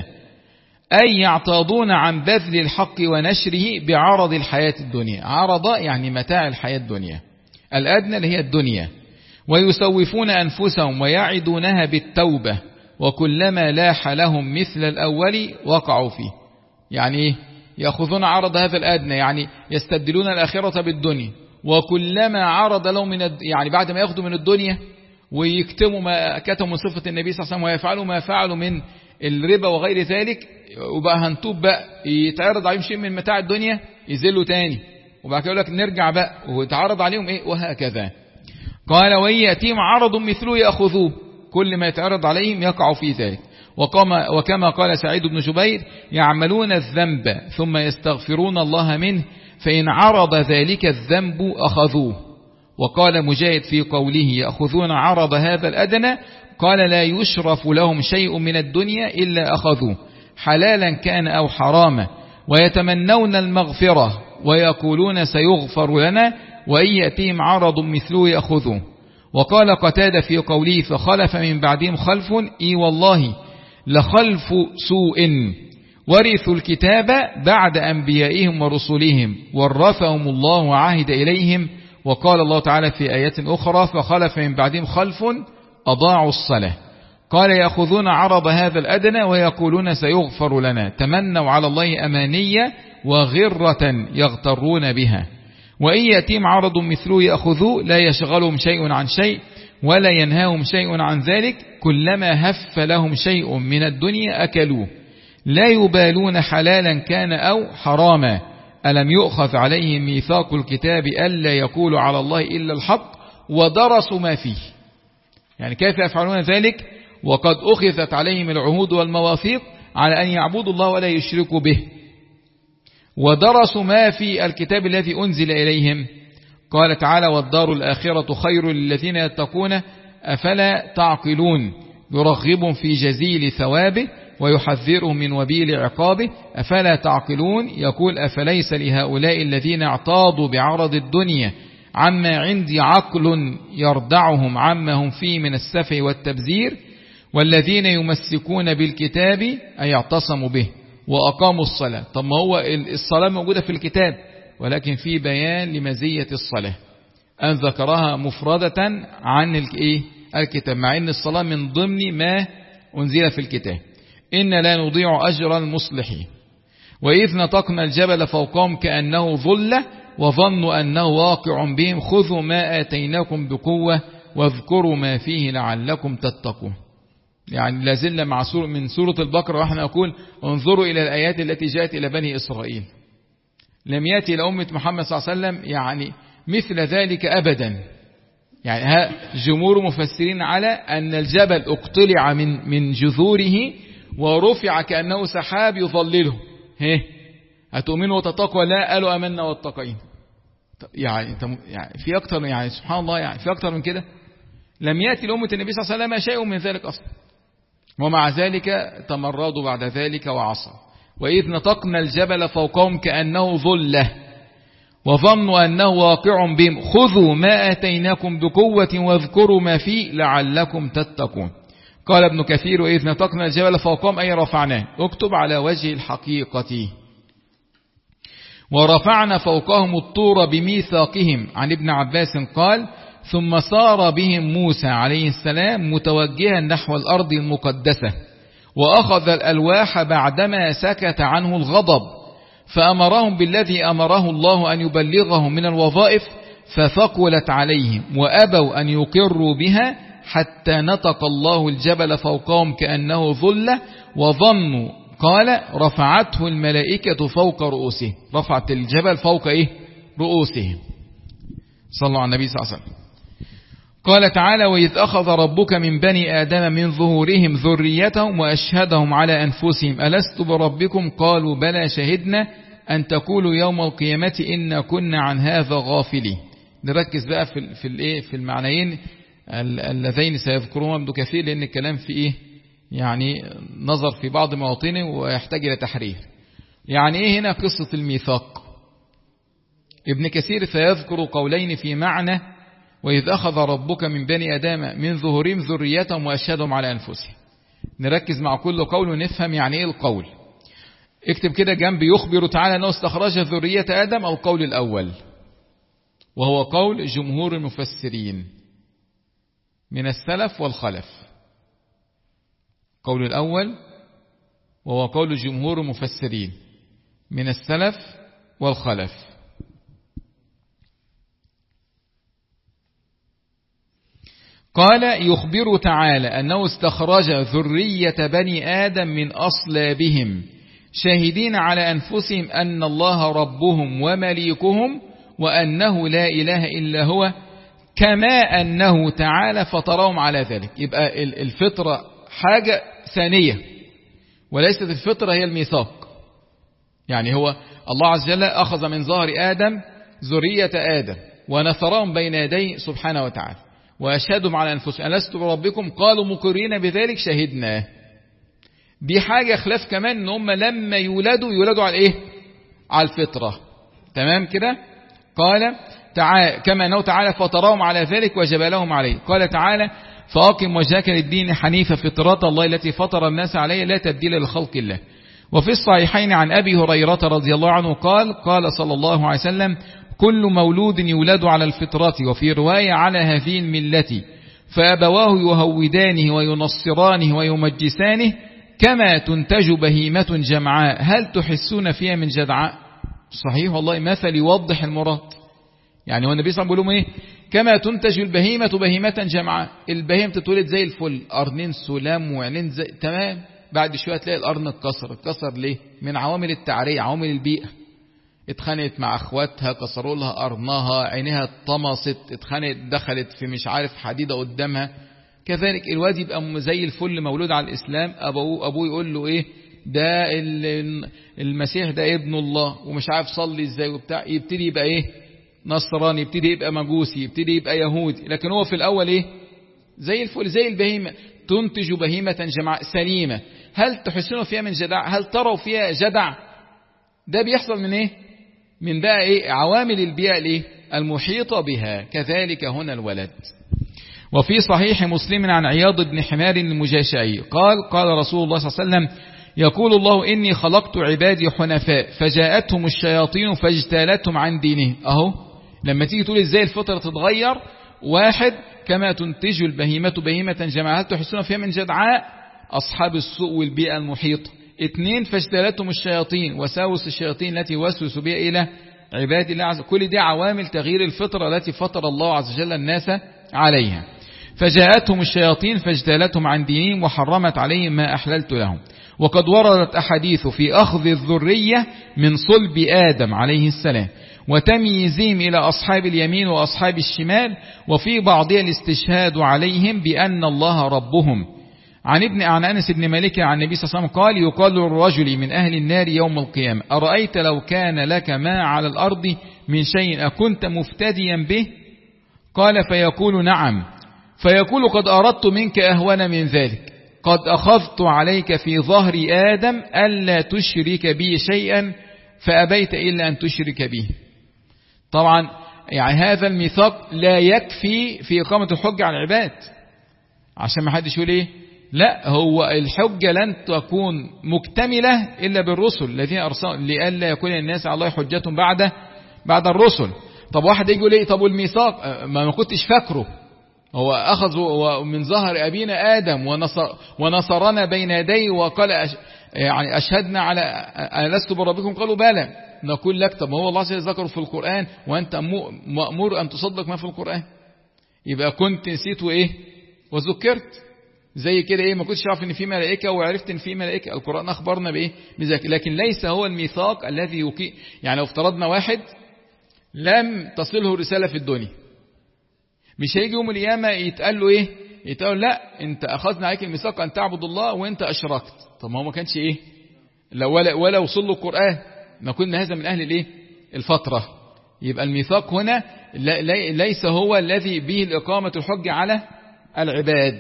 أي يعتاضون عن بذل الحق ونشره بعرض الحياة الدنيا. عرض يعني متاع الحياة الدنيا، الأدنى اللي هي الدنيا. ويسوفون أنفسهم ويعدونها بالتوبة، وكلما لاح لهم مثل الأول وقعوا فيه. يعني إيه؟ يأخذون عرض هذا الأدنى، يعني يستبدلون الآخرة بالدنيا. وكلما عرض لهم من الد... يعني بعد ما يأخذوا من الدنيا ويكتموا ما كتموا صفة النبي صلى الله عليه وسلم ويفعلوا ما فعلوا من الربا وغير ذلك، وبقى هنتوب بقى يتعرض عليهم شيء من متاع الدنيا يزلوا تاني، وبعد كده يقول لك نرجع بقى ويتعرض عليهم إيه، وهكذا. قال وإن يأتيهم عرض مثله يأخذوه، كل ما يتعرض عليهم يقعوا في ذلك. وكما, وكما قال سعيد بن جبير يعملون الذنب ثم يستغفرون الله منه، فإن عرض ذلك الذنب أخذوه. وقال مجاهد في قوله يأخذون عرض هذا الأدنى، قال لا يشرف لهم شيء من الدنيا إلا أخذوه، حلالا كان أو حراما، ويتمنون المغفرة ويقولون سيغفر لنا، وإن يأتيهم عرض مثله يأخذوه. وقال قتادة في قوله فخلف من بعدهم خلف، إي والله لخلف سوء ورثوا الكتاب بعد أنبيائهم ورسلهم ورثهم الله عهد إليهم. وقال الله تعالى في آيات أخرى فخلف من بعدهم خلف أضاعوا الصلاة. قال يأخذون عرض هذا الأدنى ويقولون سيغفر لنا، تمنوا على الله أمانية وغرة يغترون بها. وإن يأتيهم عرض مثله يأخذوه، لا يشغلهم شيء عن شيء ولا ينهاهم شيء عن ذلك، كلما هف لهم شيء من الدنيا أكلوه، لا يبالون حلالا كان أو حراما. ألم يؤخذ عليهم ميثاق الكتاب ألا يقولوا على الله إلا الحق ودرسوا ما فيه. يعني كيف يفعلون ذلك وقد أخذت عليهم العهود والمواثيق على أن يعبدوا الله ولا يشركوا به، ودرسوا ما في الكتاب الذي أنزل إليهم. قال تعالى والدار الآخرة خير للذين يتقون أفلا تعقلون، يرغبهم في جزيل ثوابه ويحذرهم من وبيل عقابه، أفلا تعقلون. يقول أفليس لهؤلاء الذين اعتاضوا بعرض الدنيا عما عندي عقل يردعهم عما هم فيه من السفه والتبذير، والذين يمسكون بالكتاب أي اعتصموا به وأقاموا الصلاة. طب ما هو الصلاة موجودة في الكتاب، ولكن في بيان لمزية الصلاة أن ذكرها مفردة عن الكتاب، مع أن الصلاة من ضمن ما أنزل في الكتاب. إن لا نضيع أجر المصلحين. وإذ نطقنا الجبل فوقهم كأنه ظلة وظنوا أنه واقع بهم، خذوا ما آتيناكم بقوة واذكروا ما فيه لعلكم تتقون. يعني لازلنا مع سورة من سورة البقرة ونحن نقول انظروا إلى الآيات التي جاءت إلى بني إسرائيل. لم يأتي لأمة محمد صلى الله عليه وسلم يعني مثل ذلك أبدا. يعني جمهور مفسرين على أن الجبل اقتلع من من جذوره ورفع كأنه سحاب يظلله. هيه هتؤمنوا وتتقوا؟ لا، قالوا أمنا واتقين. يعني يعني في أكتر، يعني سبحان الله، يعني في أكتر من كده. لم يأتي لأمة النبي صلى الله عليه وسلم شيء من ذلك أصلا، ومع ذلك تمردوا بعد ذلك وعصوا. وإذ نطقنا الجبل فوقهم كأنه ظلة وظنوا أنه واقع بهم، خذوا ما آتيناكم بقوة واذكروا ما فيه لعلكم تتقون. قال ابن كثير وإذ نطقنا الجبل فوقهم أي رفعناه، اكتب على وجه الحقيقة. ورفعنا فوقهم الطور بميثاقهم. عن ابن عباس قال ثم صار بهم موسى عليه السلام متوجها نحو الأرض المقدسة، وأخذ الألواح بعدما سكت عنه الغضب، فأمرهم بالذي أمره الله أن يبلغهم من الوظائف، فثقلت عليهم وأبوا أن يقروا بها، حتى نطق الله الجبل فوقهم كأنه ظلة وظنوا. قال رفعته الملائكة فوق رؤوسهم، رفعت الجبل فوق إيه؟ رؤوسهم. صلوا على النبي صلى الله عليه وسلم. قال تعالى: وإذ أخذ ربك من بني آدم من ظهورهم ذريتهم وأشهدهم على أنفسهم ألست بربكم قالوا بلى شهدنا أن تقولوا يوم القيامة إنا كنا عن هذا غافلين. نركز بقى في في الايه في المعنيين اللذين سيذكرهما ابن كثير، لأن الكلام في إيه يعني نظر في بعض مواطنه ويحتاج إلى تحرير. يعني إيه هنا قصة الميثاق؟ ابن كثير سيذكر قولين في معنى وإذ أخذ ربك من بني آدم من ظهورهم ذريتهم وأشهدهم على أنفسهم. نركز مع كل قول ونفهم يعني إيه القول. اكتب كده جنب: يخبر تعالى أنه استخرج ذرية آدم، أو قول الأول، وهو قول جمهور المفسرين من السلف والخلف. قول الأول وهو قول جمهور المفسرين من السلف والخلف. قال: يخبر تعالى أنه استخرج ذرية بني آدم من أصلابهم شاهدين على أنفسهم أن الله ربهم ومليكهم وأنه لا إله إلا هو، كما أنه تعالى فطرهم على ذلك. يبقى الفطرة حاجة ثانية وليست الفطرة هي الميثاق. يعني هو الله عز وجل أخذ من ظهر آدم ذرية آدم ونثرهم بين يديه سبحانه وتعالى وأشهدهم على أنفسهم ألست بربكم قالوا مقرين بذلك شهدنا. دي حاجة خلاف كمان ان هم لما يولدوا يولدوا على ايه؟ على الفطرة. تمام كده؟ قال تعالى كما أنه تعالى فطرهم على ذلك وجبلهم عليه. قال تعالى: فأقم وجهك للدين حنيفة فطرة الله التي فطر الناس عليها لا تبديل لخلق الله. وفي الصحيحين عن أبي هريرة رضي الله عنه قال: قال صلى الله عليه وسلم: كل مولود يولد على الفطرة، وفي رواية على هذه الملة، فأبواه يهودانه وينصرانه ويمجسانه كما تنتج بهيمة جمعاء هل تحسون فيها من جدعاء. صحيح والله، مثل يوضح المراد. يعني هو النبي صلى الله عليه وسلم بيقول ايه؟ كما تنتج البهيمة بهيمة جمعاء. البهيمة تتولد زي الفل، قرنين سلام وعينين زي تمام، بعد شوية تلاقي القرن اتكسر. اتكسر ليه؟ من عوامل التعرية، عوامل البيئة. اتخانقت مع اخواتها، كسروا لها قرنها، عينيها اتطمست، اتخانقت، دخلت في مش عارف حديدة قدامها. كذلك الواد يبقى زي الفل مولود على الإسلام، أبوه, أبوه يقول له إيه؟ ده المسيح ده ابن الله ومش عارف صلي إزاي وبتاع، يبتدي يبقى إيه؟ نصراني، يبتدي يبقى مجوسي، يبتدي يبقى يهودي. لكن هو في الأول إيه؟ زي الفل، زي البهيمة. تنتج بهيمة جمعاء سليمة هل تحسنوا فيها من جدع؟ هل تروا فيها جدع؟ ده بيحصل من إيه؟ من بقى إيه؟ عوامل البيئة الإيه؟ المحيطة بها. كذلك هنا الولد. وفي صحيح مسلم عن عياض بن حمار المجاشعي قال: قال رسول الله صلى الله عليه وسلم: يقول الله إني خلقت عبادي حنفاء فجاءتهم الشياطين فاجتالتهم عن دينهم. أهو لما تيجي تقول إزاي الفطرة تتغير: واحد، كما تنتج البهيمة بهيمة جمعاء هل تحسون فيها من جدعاء، أصحاب السوء والبيئة المحيطة. اثنين، فاجتالتهم الشياطين، وساوس الشياطين التي وسوسوا بها إلى عباد الله عز وجل. كل دي عوامل تغيير الفطرة التي فطر الله عز وجل الناس عليها. فجاءتهم الشياطين فاجتالتهم عن دينهم وحرمت عليهم ما أحللت لهم. وقد وردت أحاديث في أخذ الذرية من صلب آدم عليه السلام وتمييزهم إلى أصحاب اليمين وأصحاب الشمال، وفي بعضها الاستشهاد عليهم بأن الله ربهم. عن ابن عن أنس بن مالك عن النبي صلى الله عليه وسلم قال: يقال للرجل من أهل النار يوم القيامة: أرأيت لو كان لك ما على الأرض من شيء أكنت مفتديا به؟ قال: فيقول: نعم. فيقول: قد أردت منك أهون من ذلك، قد أخذت عليك في ظهر آدم ألا تشرك بي شيئا فأبيت إلا أن تشرك به. طبعا يعني هذا الميثاق لا يكفي في إقامة الحجة على العباد، عشان ما حدش يقول إيه؟ لا، هو الحجة لن تكون مكتملة إلا بالرسل الذين أرسلوا، لئلا يكون الناس على الله حجة بعد بعد الرسل. طب واحد يقول إيه؟ طب والميثاق ما كنتش فاكره، هو أخذ من ظهر أبينا آدم ونصر ونصرنا بين يديه وقال أش يعني أشهدنا على ألست بربكم قالوا بلى. نقول لك: طب هو الله عز وجل ذكره في القرآن وأنت مأمور أن تصدق ما في القرآن. يبقى كنت نسيت وإيه وذكرت. زي كده إيه، ما كنتش عارف إن في ملائكة وعرفت إن في ملائكة. القرآن أخبرنا بإيه بذلك، لكن ليس هو الميثاق الذي يقيم. يعني لو افترضنا واحد لم تصله رسالة في الدنيا مش هيجي يوم القيامة يتقال له ايه؟ يتقال لا انت اخذنا عليك الميثاق ان تعبد الله وانت اشركت. طب ما هو ما كانش ايه؟ لا ولا ولا وصل له القرآن، ما كنا هذا من اهل الايه؟ الفترة. يبقى الميثاق هنا ليس هو الذي به الإقامة الحجة على العباد.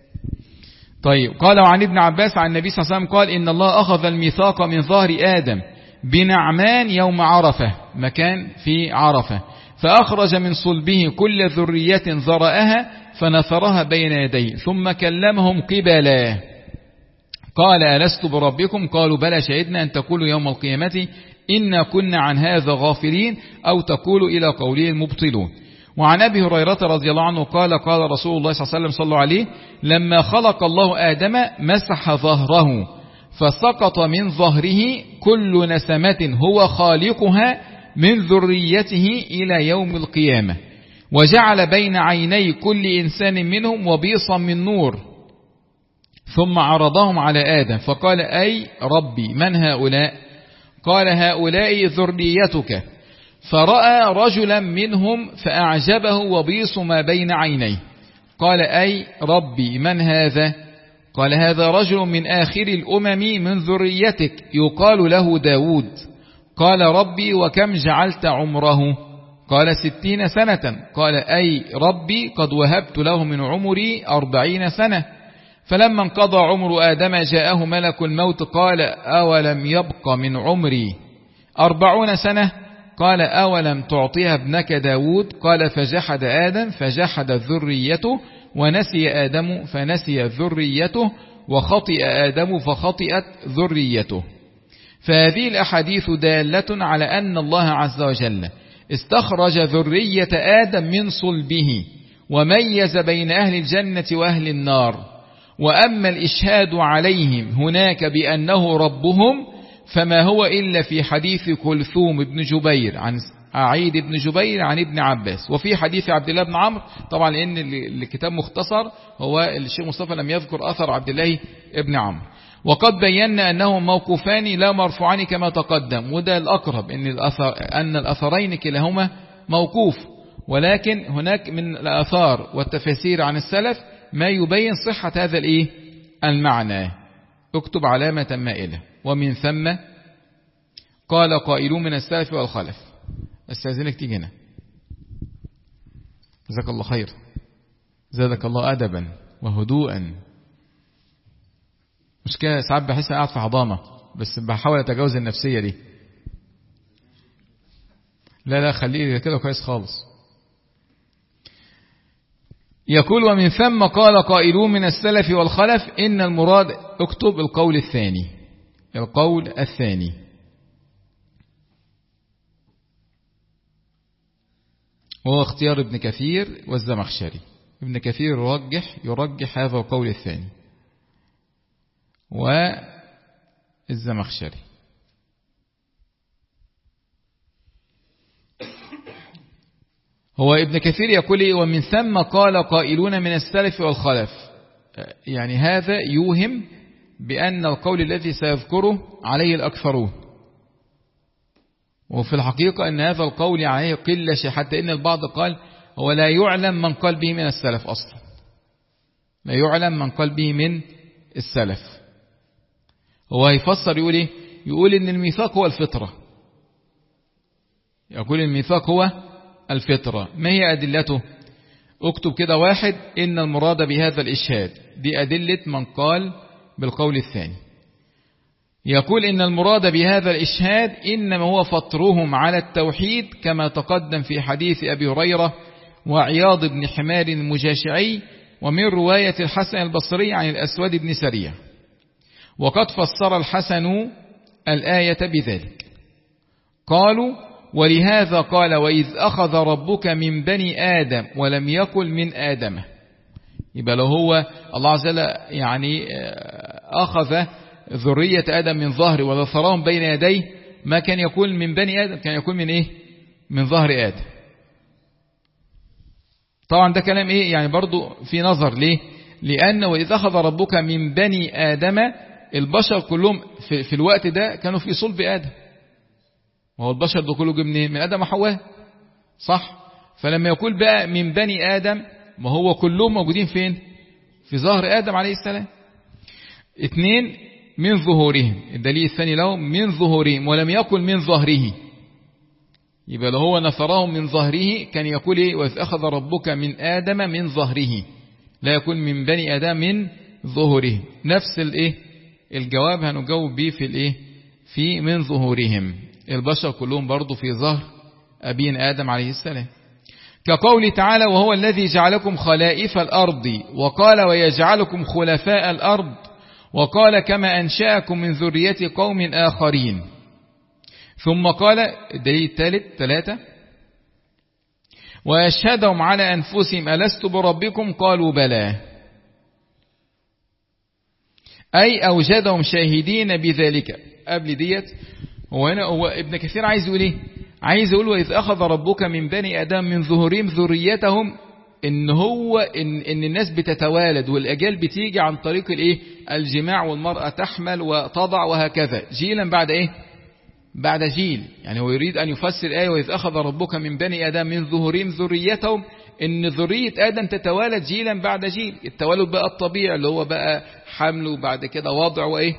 طيب قال وعن ابن عباس عن النبي صلى الله عليه وسلم قال إن الله أخذ الميثاق من ظهر آدم بنعمان يوم عرفة، مكان في عرفة، فأخرج من صلبه كل ذرية ذرأها فنثرها بين يديه ثم كلمهم قبلا قال ألست بربكم؟ قالوا بلى شهدنا أن تقولوا يوم القيامة إنا كنا عن هذا غافلين أو تقولوا إلى قوله المبطلون. وعن أبي هريرة رضي الله عنه قال قال رسول الله صلى الله عليه وسلم صلوا عليه لما خلق الله آدم مسح ظهره فسقط من ظهره كل نسمة هو خالقها من ذريته إلى يوم القيامة، وجعل بين عيني كل إنسان منهم وبيصا من نور، ثم عرضهم على آدم فقال أي ربي من هؤلاء؟ قال هؤلاء ذريتك. فرأى رجلا منهم فأعجبه وبيص ما بين عينيه، قال أي ربي من هذا؟ قال هذا رجل من آخر الأمم من ذريتك يقال له داود. قال ربي وكم جعلت عمره؟ قال ستين سنة. قال أي ربي قد وهبت له من عمري أربعين سنة. فلما انقضى عمر آدم جاءه ملك الموت قال أولم يبق من عمري أربعون سنة؟ قال أولم تعطيها ابنك داود؟ قال فجحد آدم فجحد ذريته ونسي آدم فنسي ذريته وخطئ آدم فخطئت ذريته. فهذه الأحاديث دالة على أن الله عز وجل استخرج ذرية آدم من صلبه وميز بين أهل الجنة وأهل النار. وأما الإشهاد عليهم هناك بأنه ربهم فما هو إلا في حديث كلثوم بن جبير عن عيد بن جبير عن ابن عباس، وفي حديث عبد الله بن عمرو. طبعا لأن الكتاب مختصر هو الشيخ مصطفى لم يذكر أثر عبد الله بن عمرو. وقد بينا أنهم موقوفان لا مرفوعان كما تقدم، وده الأقرب إن, الأثر أن الأثرين كلاهما موقوف، ولكن هناك من الآثار والتفاسير عن السلف ما يبين صحة هذا الإيه؟ المعنى. اكتب علامة مائلة. ومن ثم قال قائلون من السلف والخلف. استاذنك تيجي هنا. جزاك الله خير، زادك الله أدبا وهدوءا. مش كده ساعات بحس قاعد في حضانة، بس بحاول أتجاوز النفسية دي. لا لا خليه كده كويس خالص. يقول ومن ثم قال قائلون من السلف والخلف إن المراد، اكتب القول الثاني، القول الثاني وهو اختيار ابن كثير والزمخشري. ابن كثير يرجح يرجح هذا القول الثاني والزمخشري. هو ابن كثير يقول ومن ثم قال قائلون من السلف والخلف، يعني هذا يوهم بأن القول الذي سيذكره عليه الأكثرون، وفي الحقيقة أن هذا القول عليه قلة، حتى إن البعض قال هو لا يعلم من قال به من السلف أصلا، لا يعلم من قال به من السلف. هو يفسر يقول إيه؟ يقول إن الميثاق هو الفطرة، يقول الميثاق هو الفطرة. ما هي أدلته؟ اكتب كده واحد إن المراد بهذا الإشهاد، دي أدلة من قال بالقول الثاني. يقول إن المراد بهذا الإشهاد إنما هو فطرهم على التوحيد كما تقدم في حديث أبي هريرة وعياض بن حمار المجاشعي، ومن رواية الحسن البصري عن الأسود بن سريع. وقد فسر الحسن الآية بذلك. قالوا ولهذا قال وإذ أخذ ربك من بني آدم ولم يقل من آدم. يبقى لو هو الله عز وجل يعني أخذ ذرية آدم من ظهر وذثرهم بين يديه، ما كان يقول من بني آدم، كان يقول من إيه؟ من ظهر آدم. طبعا ده كلام إيه يعني برضو في نظر. ليه؟ لأن وإذ أخذ ربك من بني آدم، البشر كلهم في, في الوقت ده كانوا في صلب آدم، وهو البشر ده كله جه منين؟ من آدم وحواء، صح؟ فلما يقول بقى من بني آدم، ما هو كلهم موجودين فين؟ في ظهر آدم عليه السلام. اثنين من ظهورهم، الدليل الثاني له من ظهورهم، ولم يقل من ظهره. يبقى لو هو نثرهم من ظهره كان يقول ايه؟ وإذ أخذ ربك من آدم من ظهره، لا يقول من بني آدم من ظهوره. نفس الايه الجواب هنجاوب به في الايه في من ظهورهم. البشر كلهم برضو في ظهر أبينا آدم عليه السلام. كقول تعالى وهو الذي جعلكم خلائف الأرض، وقال ويجعلكم خلفاء الأرض، وقال كما أنشأكم من ذرية قوم آخرين. ثم قال الدليل الثالث ثلاثة ويشهدهم على أنفسهم ألست بربكم قالوا بلى، أي أوجدهم شاهدين بذلك. قبل ديت هو هنا هو ابن كثير عايز يقول ايه؟ عايز يقول وإذ أخذ ربك من بني آدم من ظهورهم ذريتهم، إن هو إن, إن الناس بتتوالد والأجيال بتيجي عن طريق الايه الجماع، والمرأة تحمل وتضع وهكذا جيلا بعد ايه بعد جيل. يعني هو يريد أن يفسر آية وإذ أخذ ربك من بني آدم من ظهورهم ذريتهم، إن ذرية آدم تتوالد جيلا بعد جيل. التوالد بقى الطبيعي اللي هو بقى حمل وبعد كده وضع وإيه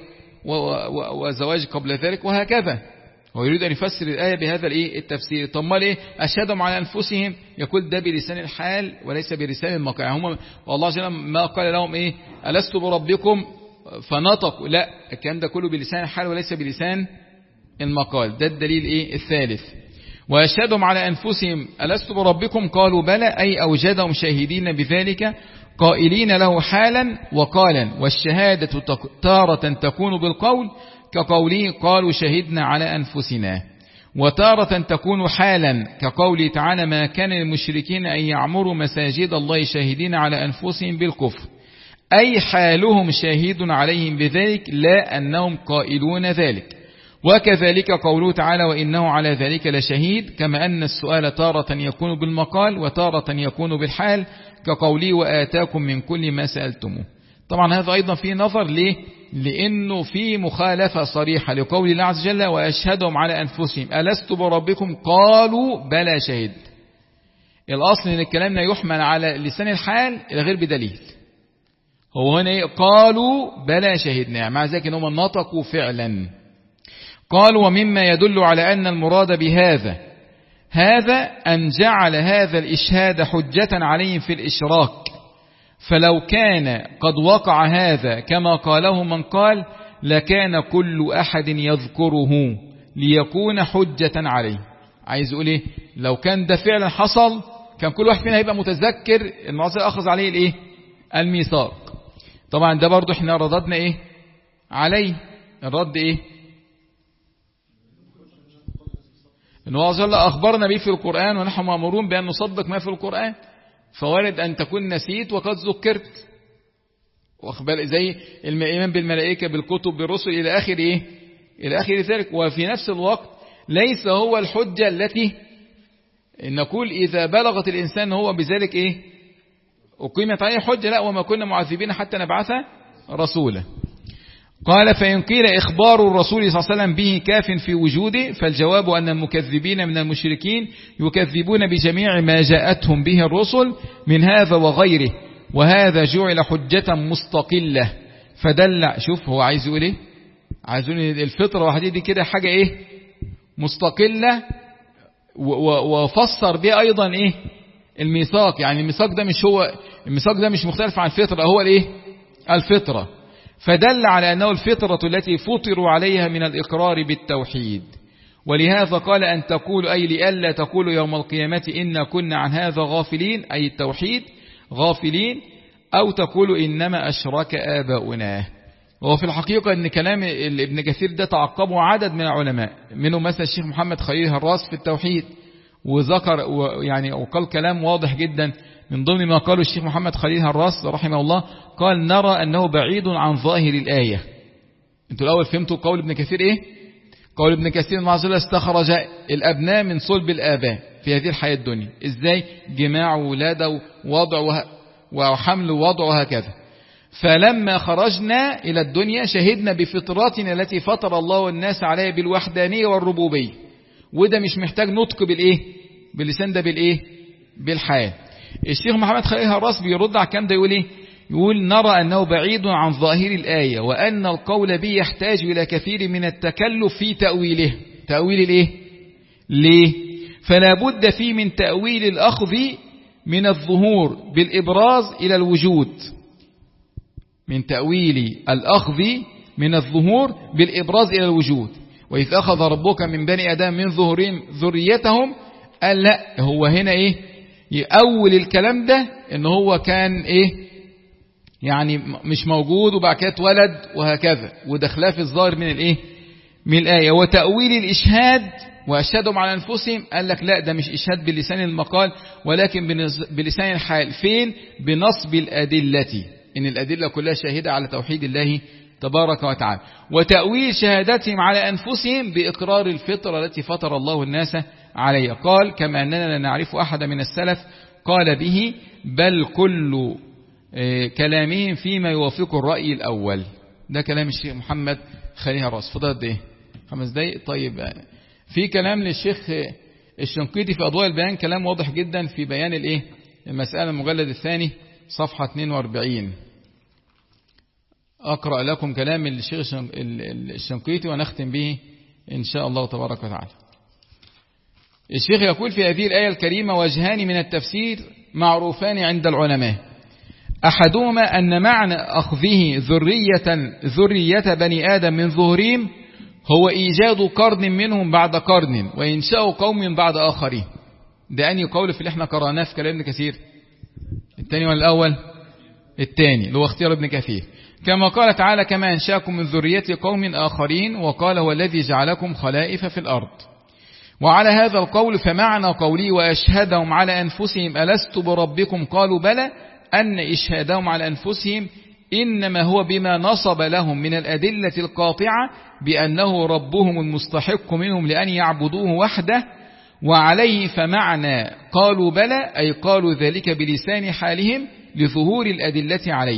وزواج قبل ذلك وهكذا. هو يريد أن يفسر الآية بهذا الإيه التفسير. طب ما ليه أشهدهم على أنفسهم؟ يقول ده بلسان الحال وليس بلسان المقال. هم والله جل ما قال لهم إيه ألست بربكم فنطقوا، لا، الكلام ده كله بلسان الحال وليس بلسان المقال. ده الدليل إيه الثالث. ويشهدهم على أنفسهم ألست بربكم قالوا بلى، أي أوجدهم شاهدين بذلك قائلين له حالا وقالا. والشهادة تارة تكون بالقول كقوله قالوا شهدنا على أنفسنا، وتارة تكون حالا كقوله تعالى ما كان للمشركين أن يعمروا مساجد الله شاهدين على أنفسهم بالكفر، أي حالهم شاهد عليهم بذلك لا أنهم قائلون ذلك. وكذلك قوله تعالى وإنه على ذلك لشهيد، كما أن السؤال تارة يكون بالمقال وتارة يكون بالحال كقوله وآتاكم من كل ما سألتموه. طبعا هذا أيضا فيه نظر ليه؟ لأنه في مخالفة صريحة لقول الله عز وجل وأشهدهم على أنفسهم ألست بربكم قالوا بلى شهد. الأصل أن الكلام يحمل على لسان الحال إلى غير بدليل. هو هنا قالوا بلى شهدنا، مع ذلك أنهم نطقوا فعلا. قالوا ومما يدل على أن المراد بهذا هذا أن جعل هذا الإشهاد حجة عليهم في الإشراك، فلو كان قد وقع هذا كما قاله من قال لكان كل أحد يذكره ليكون حجة عليه. عايز يقول إيه؟ لو كان ده فعلا حصل كان كل واحد فينا هيبقى متذكر إن الله أخذ عليه الإيه؟ الميثاق. طبعا ده برضو احنا رددنا إيه عليه؟ الرد إيه؟ إن الله عز وجل أخبرنا به في القرآن ونحن مأمورون بأن نصدق ما في القرآن، فوارد أن تكون نسيت وقد ذكرت، واخبار زي الإيمان بالملائكة بالكتب بالرسل إلى آخر إيه إلى آخر ذلك. وفي نفس الوقت ليس هو الحجة التي نقول إذا بلغت الإنسان هو بذلك إيه أقيمت عليه حجة، لا، وما كنا معذبين حتى نبعث رسولا. قال فإن قيل إخبار الرسول صلى الله عليه وسلم به كاف في وجوده، فالجواب أن المكذبين من المشركين يكذبون بجميع ما جاءتهم به الرسل من هذا وغيره، وهذا جعل حجة مستقلة. فدل شوف هو عايز يقول إيه؟ عايز يقول الفطرة وحديد دي كده حاجة إيه مستقلة، وفسر بها أيضا إيه الميثاق. يعني الميثاق ده مش هو الميثاق ده مش مختلف عن الفطرة، هو الإيه الفطرة. فدل على أنه الفطرة التي فطروا عليها من الإقرار بالتوحيد. ولهذا قال أن تقول أي لئلا تقول يوم القيامة إنا كنا عن هذا غافلين، أي التوحيد غافلين، أو تقول إنما أشرك آباؤنا. وفي الحقيقة أن كلام ابن كثير ده تعقبه عدد من العلماء، منهم مثلا الشيخ محمد خليل هراس في التوحيد، وذكر يعني وقال كلام واضح جدا. من ضمن ما قاله الشيخ محمد خليل هراس رحمه الله قال نرى أنه بعيد عن ظاهر الآية. انتوا الأول فهمتوا قول ابن كثير إيه؟ قول ابن كثير الله عز وجل استخرج الأبناء من صلب الآباء في هذه الحياة الدنيا. إزاي؟ جماع وولادة ووضع وحمل ووضع وهكذا. فلما خرجنا إلى الدنيا شهدنا بفطراتنا التي فطر الله الناس عليها بالوحدانية والربوبية. وده مش محتاج نطق بالإيه؟ باللسان، ده بالإيه؟ بالحال. الشيخ محمد خليل هراس بيرد على الكلام ده يقول ايه؟ يقول نرى أنه بعيد عن ظاهر الآية، وأن القول به يحتاج إلى كثير من التكلف في تأويله. تأويل الايه؟ ليه؟ فلا بد فيه من تأويل الأخذ من الظهور بالإبراز إلى الوجود، من تأويل الأخذ من الظهور بالإبراز إلى الوجود. وإذ أخذ ربك من بني آدم من ظهورهم ذريتهم، قال لا، هو هنا إيه؟ يأول الكلام ده إن هو كان إيه؟ يعني مش موجود وبعد كده اتولد وهكذا، وده خلاف الظاهر من الإيه؟ من الآية. وتأويل الإشهاد وأشهدهم على أنفسهم، قال لك لا، ده مش إشهاد بلسان المقال ولكن بلسان الحال. فين؟ بنصب الأدلة، إن الأدلة كلها شاهدة على توحيد الله تبارك وتعالى. وتأويل شهادتهم على أنفسهم بإقرار الفطرة التي فطر الله الناس عليها. قال كما أننا لا نعرف أحد من السلف قال به، بل كل كلامهم فيما يوافق الرأي الأول. ده كلام الشيخ محمد خليل هراس. فضلت ايه؟ خمس دقايق. طيب، في كلام للشيخ الشنقيطي في أضواء البيان، كلام واضح جدا في بيان الايه؟ المسألة، المجلد الثاني صفحة اثنين وأربعين. أقرأ لكم كلام الشيخ الشنقيطي ونختم به إن شاء الله تبارك وتعالى. الشيخ يقول في هذه الآية الكريمة وجهان من التفسير معروفان عند العلماء. أحدهما أن معنى أخذه ذرية ذرية بني آدم من ظهورهم هو إيجاد قرن منهم بعد قرن وإنشاء قوم بعد آخرين. ده أنهي قول في اللي احنا قرأناه في كلام ابن كثير؟ الثاني ولا الأول؟ الثاني، اللي هو اختيار ابن كثير. كما قال تعالى كما أنشاكم من ذرية قوم آخرين، وقال هو الذي جعلكم خلائف في الأرض. وعلى هذا القول فمعنى قولي وأشهدهم على أنفسهم ألست بربكم قالوا بلى، أن إشهادهم على أنفسهم إنما هو بما نصب لهم من الأدلة القاطعة بأنه ربهم المستحق منهم لأن يعبدوه وحده. وعليه فمعنى قالوا بلى أي قالوا ذلك بلسان حالهم لظهور الأدلة عليه.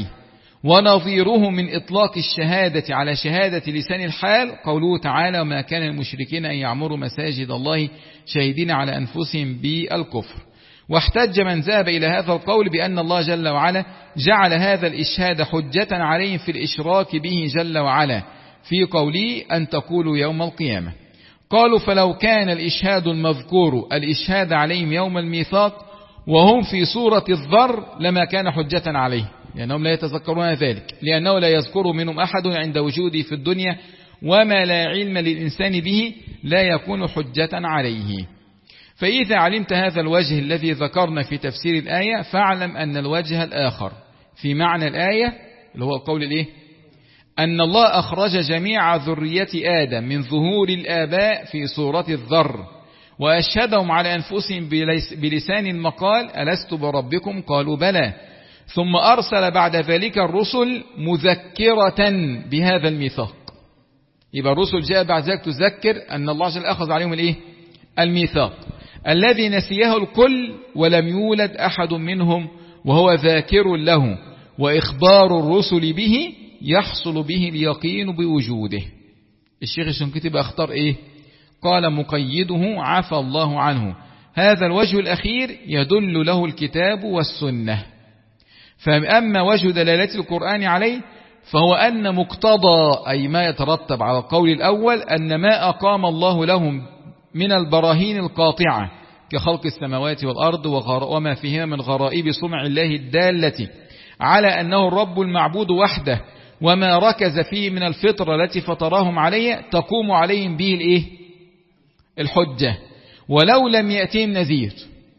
ونظيره من إطلاق الشهادة على شهادة لسان الحال قوله تعالى وما كان المشركين أن يعمروا مساجد الله شاهدين على أنفسهم بالكفر. واحتج من ذهب إلى هذا القول بأن الله جل وعلا جعل هذا الإشهاد حجة عليهم في الإشراك به جل وعلا في قوله أن تقولوا يوم القيامة. قالوا فلو كان الإشهاد المذكور الإشهاد عليهم يوم الميثاق وهم في صورة الذر لما كان حجة عليه، لأنهم لا يتذكرون ذلك، لأنه لا يذكر منهم أحد عند وجوده في الدنيا، وما لا علم للإنسان به لا يكون حجة عليه. فإذا علمت هذا الوجه الذي ذكرنا في تفسير الآية فاعلم أن الوجه الآخر في معنى الآية اللي هو القول الإيه؟ أن الله أخرج جميع ذرية آدم من ظهور الآباء في صورة الذر وأشهدهم على أنفسهم بلسان المقال ألست بربكم قالوا بلى، ثم أرسل بعد ذلك الرسل مذكرة بهذا الميثاق. يبقى الرسل جاء بعد ذلك تذكر أن الله جل أخذ عليهم الإيه؟ الميثاق الذي نسيه الكل ولم يولد أحد منهم وهو ذاكر له، وإخبار الرسل به يحصل به اليقين بوجوده. الشيخ الشنقيطي بقى اختار إيه؟ قال مقيده عفى الله عنه. هذا الوجه الأخير يدل له الكتاب والسنة. فأما وجه دلالة القرآن عليه فهو أن مقتضى أي ما يترتب على القول الأول أن ما أقام الله لهم من البراهين القاطعة كخلق السماوات والأرض وما فيهما من غرائب صنع الله الدالة على أنه الرب المعبود وحده وما ركز فيه من الفطرة التي فطرهم عليه تقوم عليهم به الإيه؟ الحجة ولو لم يأتيهم نذير.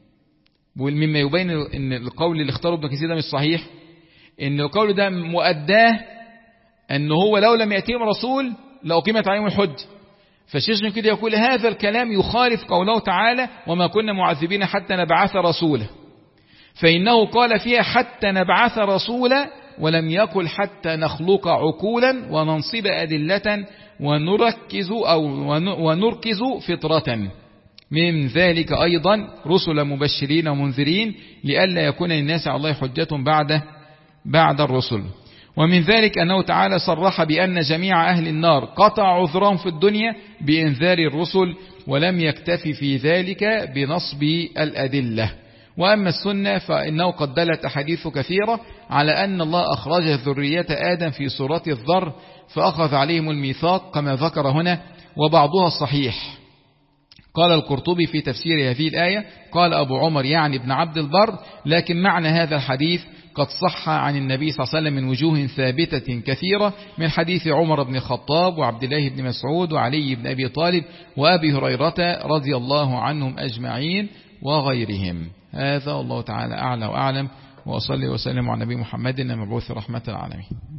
ومما يبين أن القول اللي اختاره ابن كثير ده مش صحيح، أن القول ده مؤداه أنه هو لو لم يأتيهم رسول لأقيمت عليهم الحجة. فالشيخ كده يقول هذا الكلام يخالف قوله تعالى وما كنا معذبين حتى نبعث رسولا، فإنه قال فيها حتى نبعث رسولا ولم يقل حتى نخلق عقولا وننصب أدلة ونركز أو ونركز فطرة. من ذلك أيضا رسلا مبشرين ومنذرين لئلا يكون للناس على الله حجة بعد بعد الرسل. ومن ذلك أنه تعالى صرح بأن جميع أهل النار قطع عذرهم في الدنيا بإنذار الرسل ولم يكتفي في ذلك بنصب الأدلة. وأما السنة فإنه قد دلت أحاديث كثيرة على أن الله أخرج ذرية آدم في صورة الذر فأخذ عليهم الميثاق كما ذكر هنا، وبعضها صحيح. قال القرطبي في تفسير هذه الآية قال أبو عمر يعني ابن عبد البر: لكن معنى هذا الحديث قد صح عن النبي صلى الله عليه وسلم من وجوه ثابتة كثيرة، من حديث عمر بن الخطاب وعبد الله بن مسعود وعلي بن أبي طالب وأبي هريرة رضي الله عنهم أجمعين وغيرهم. هذا الله تعالى أعلى وأعلم، وأصلي وسلم على نبي محمد المبعوث رحمة العالمين.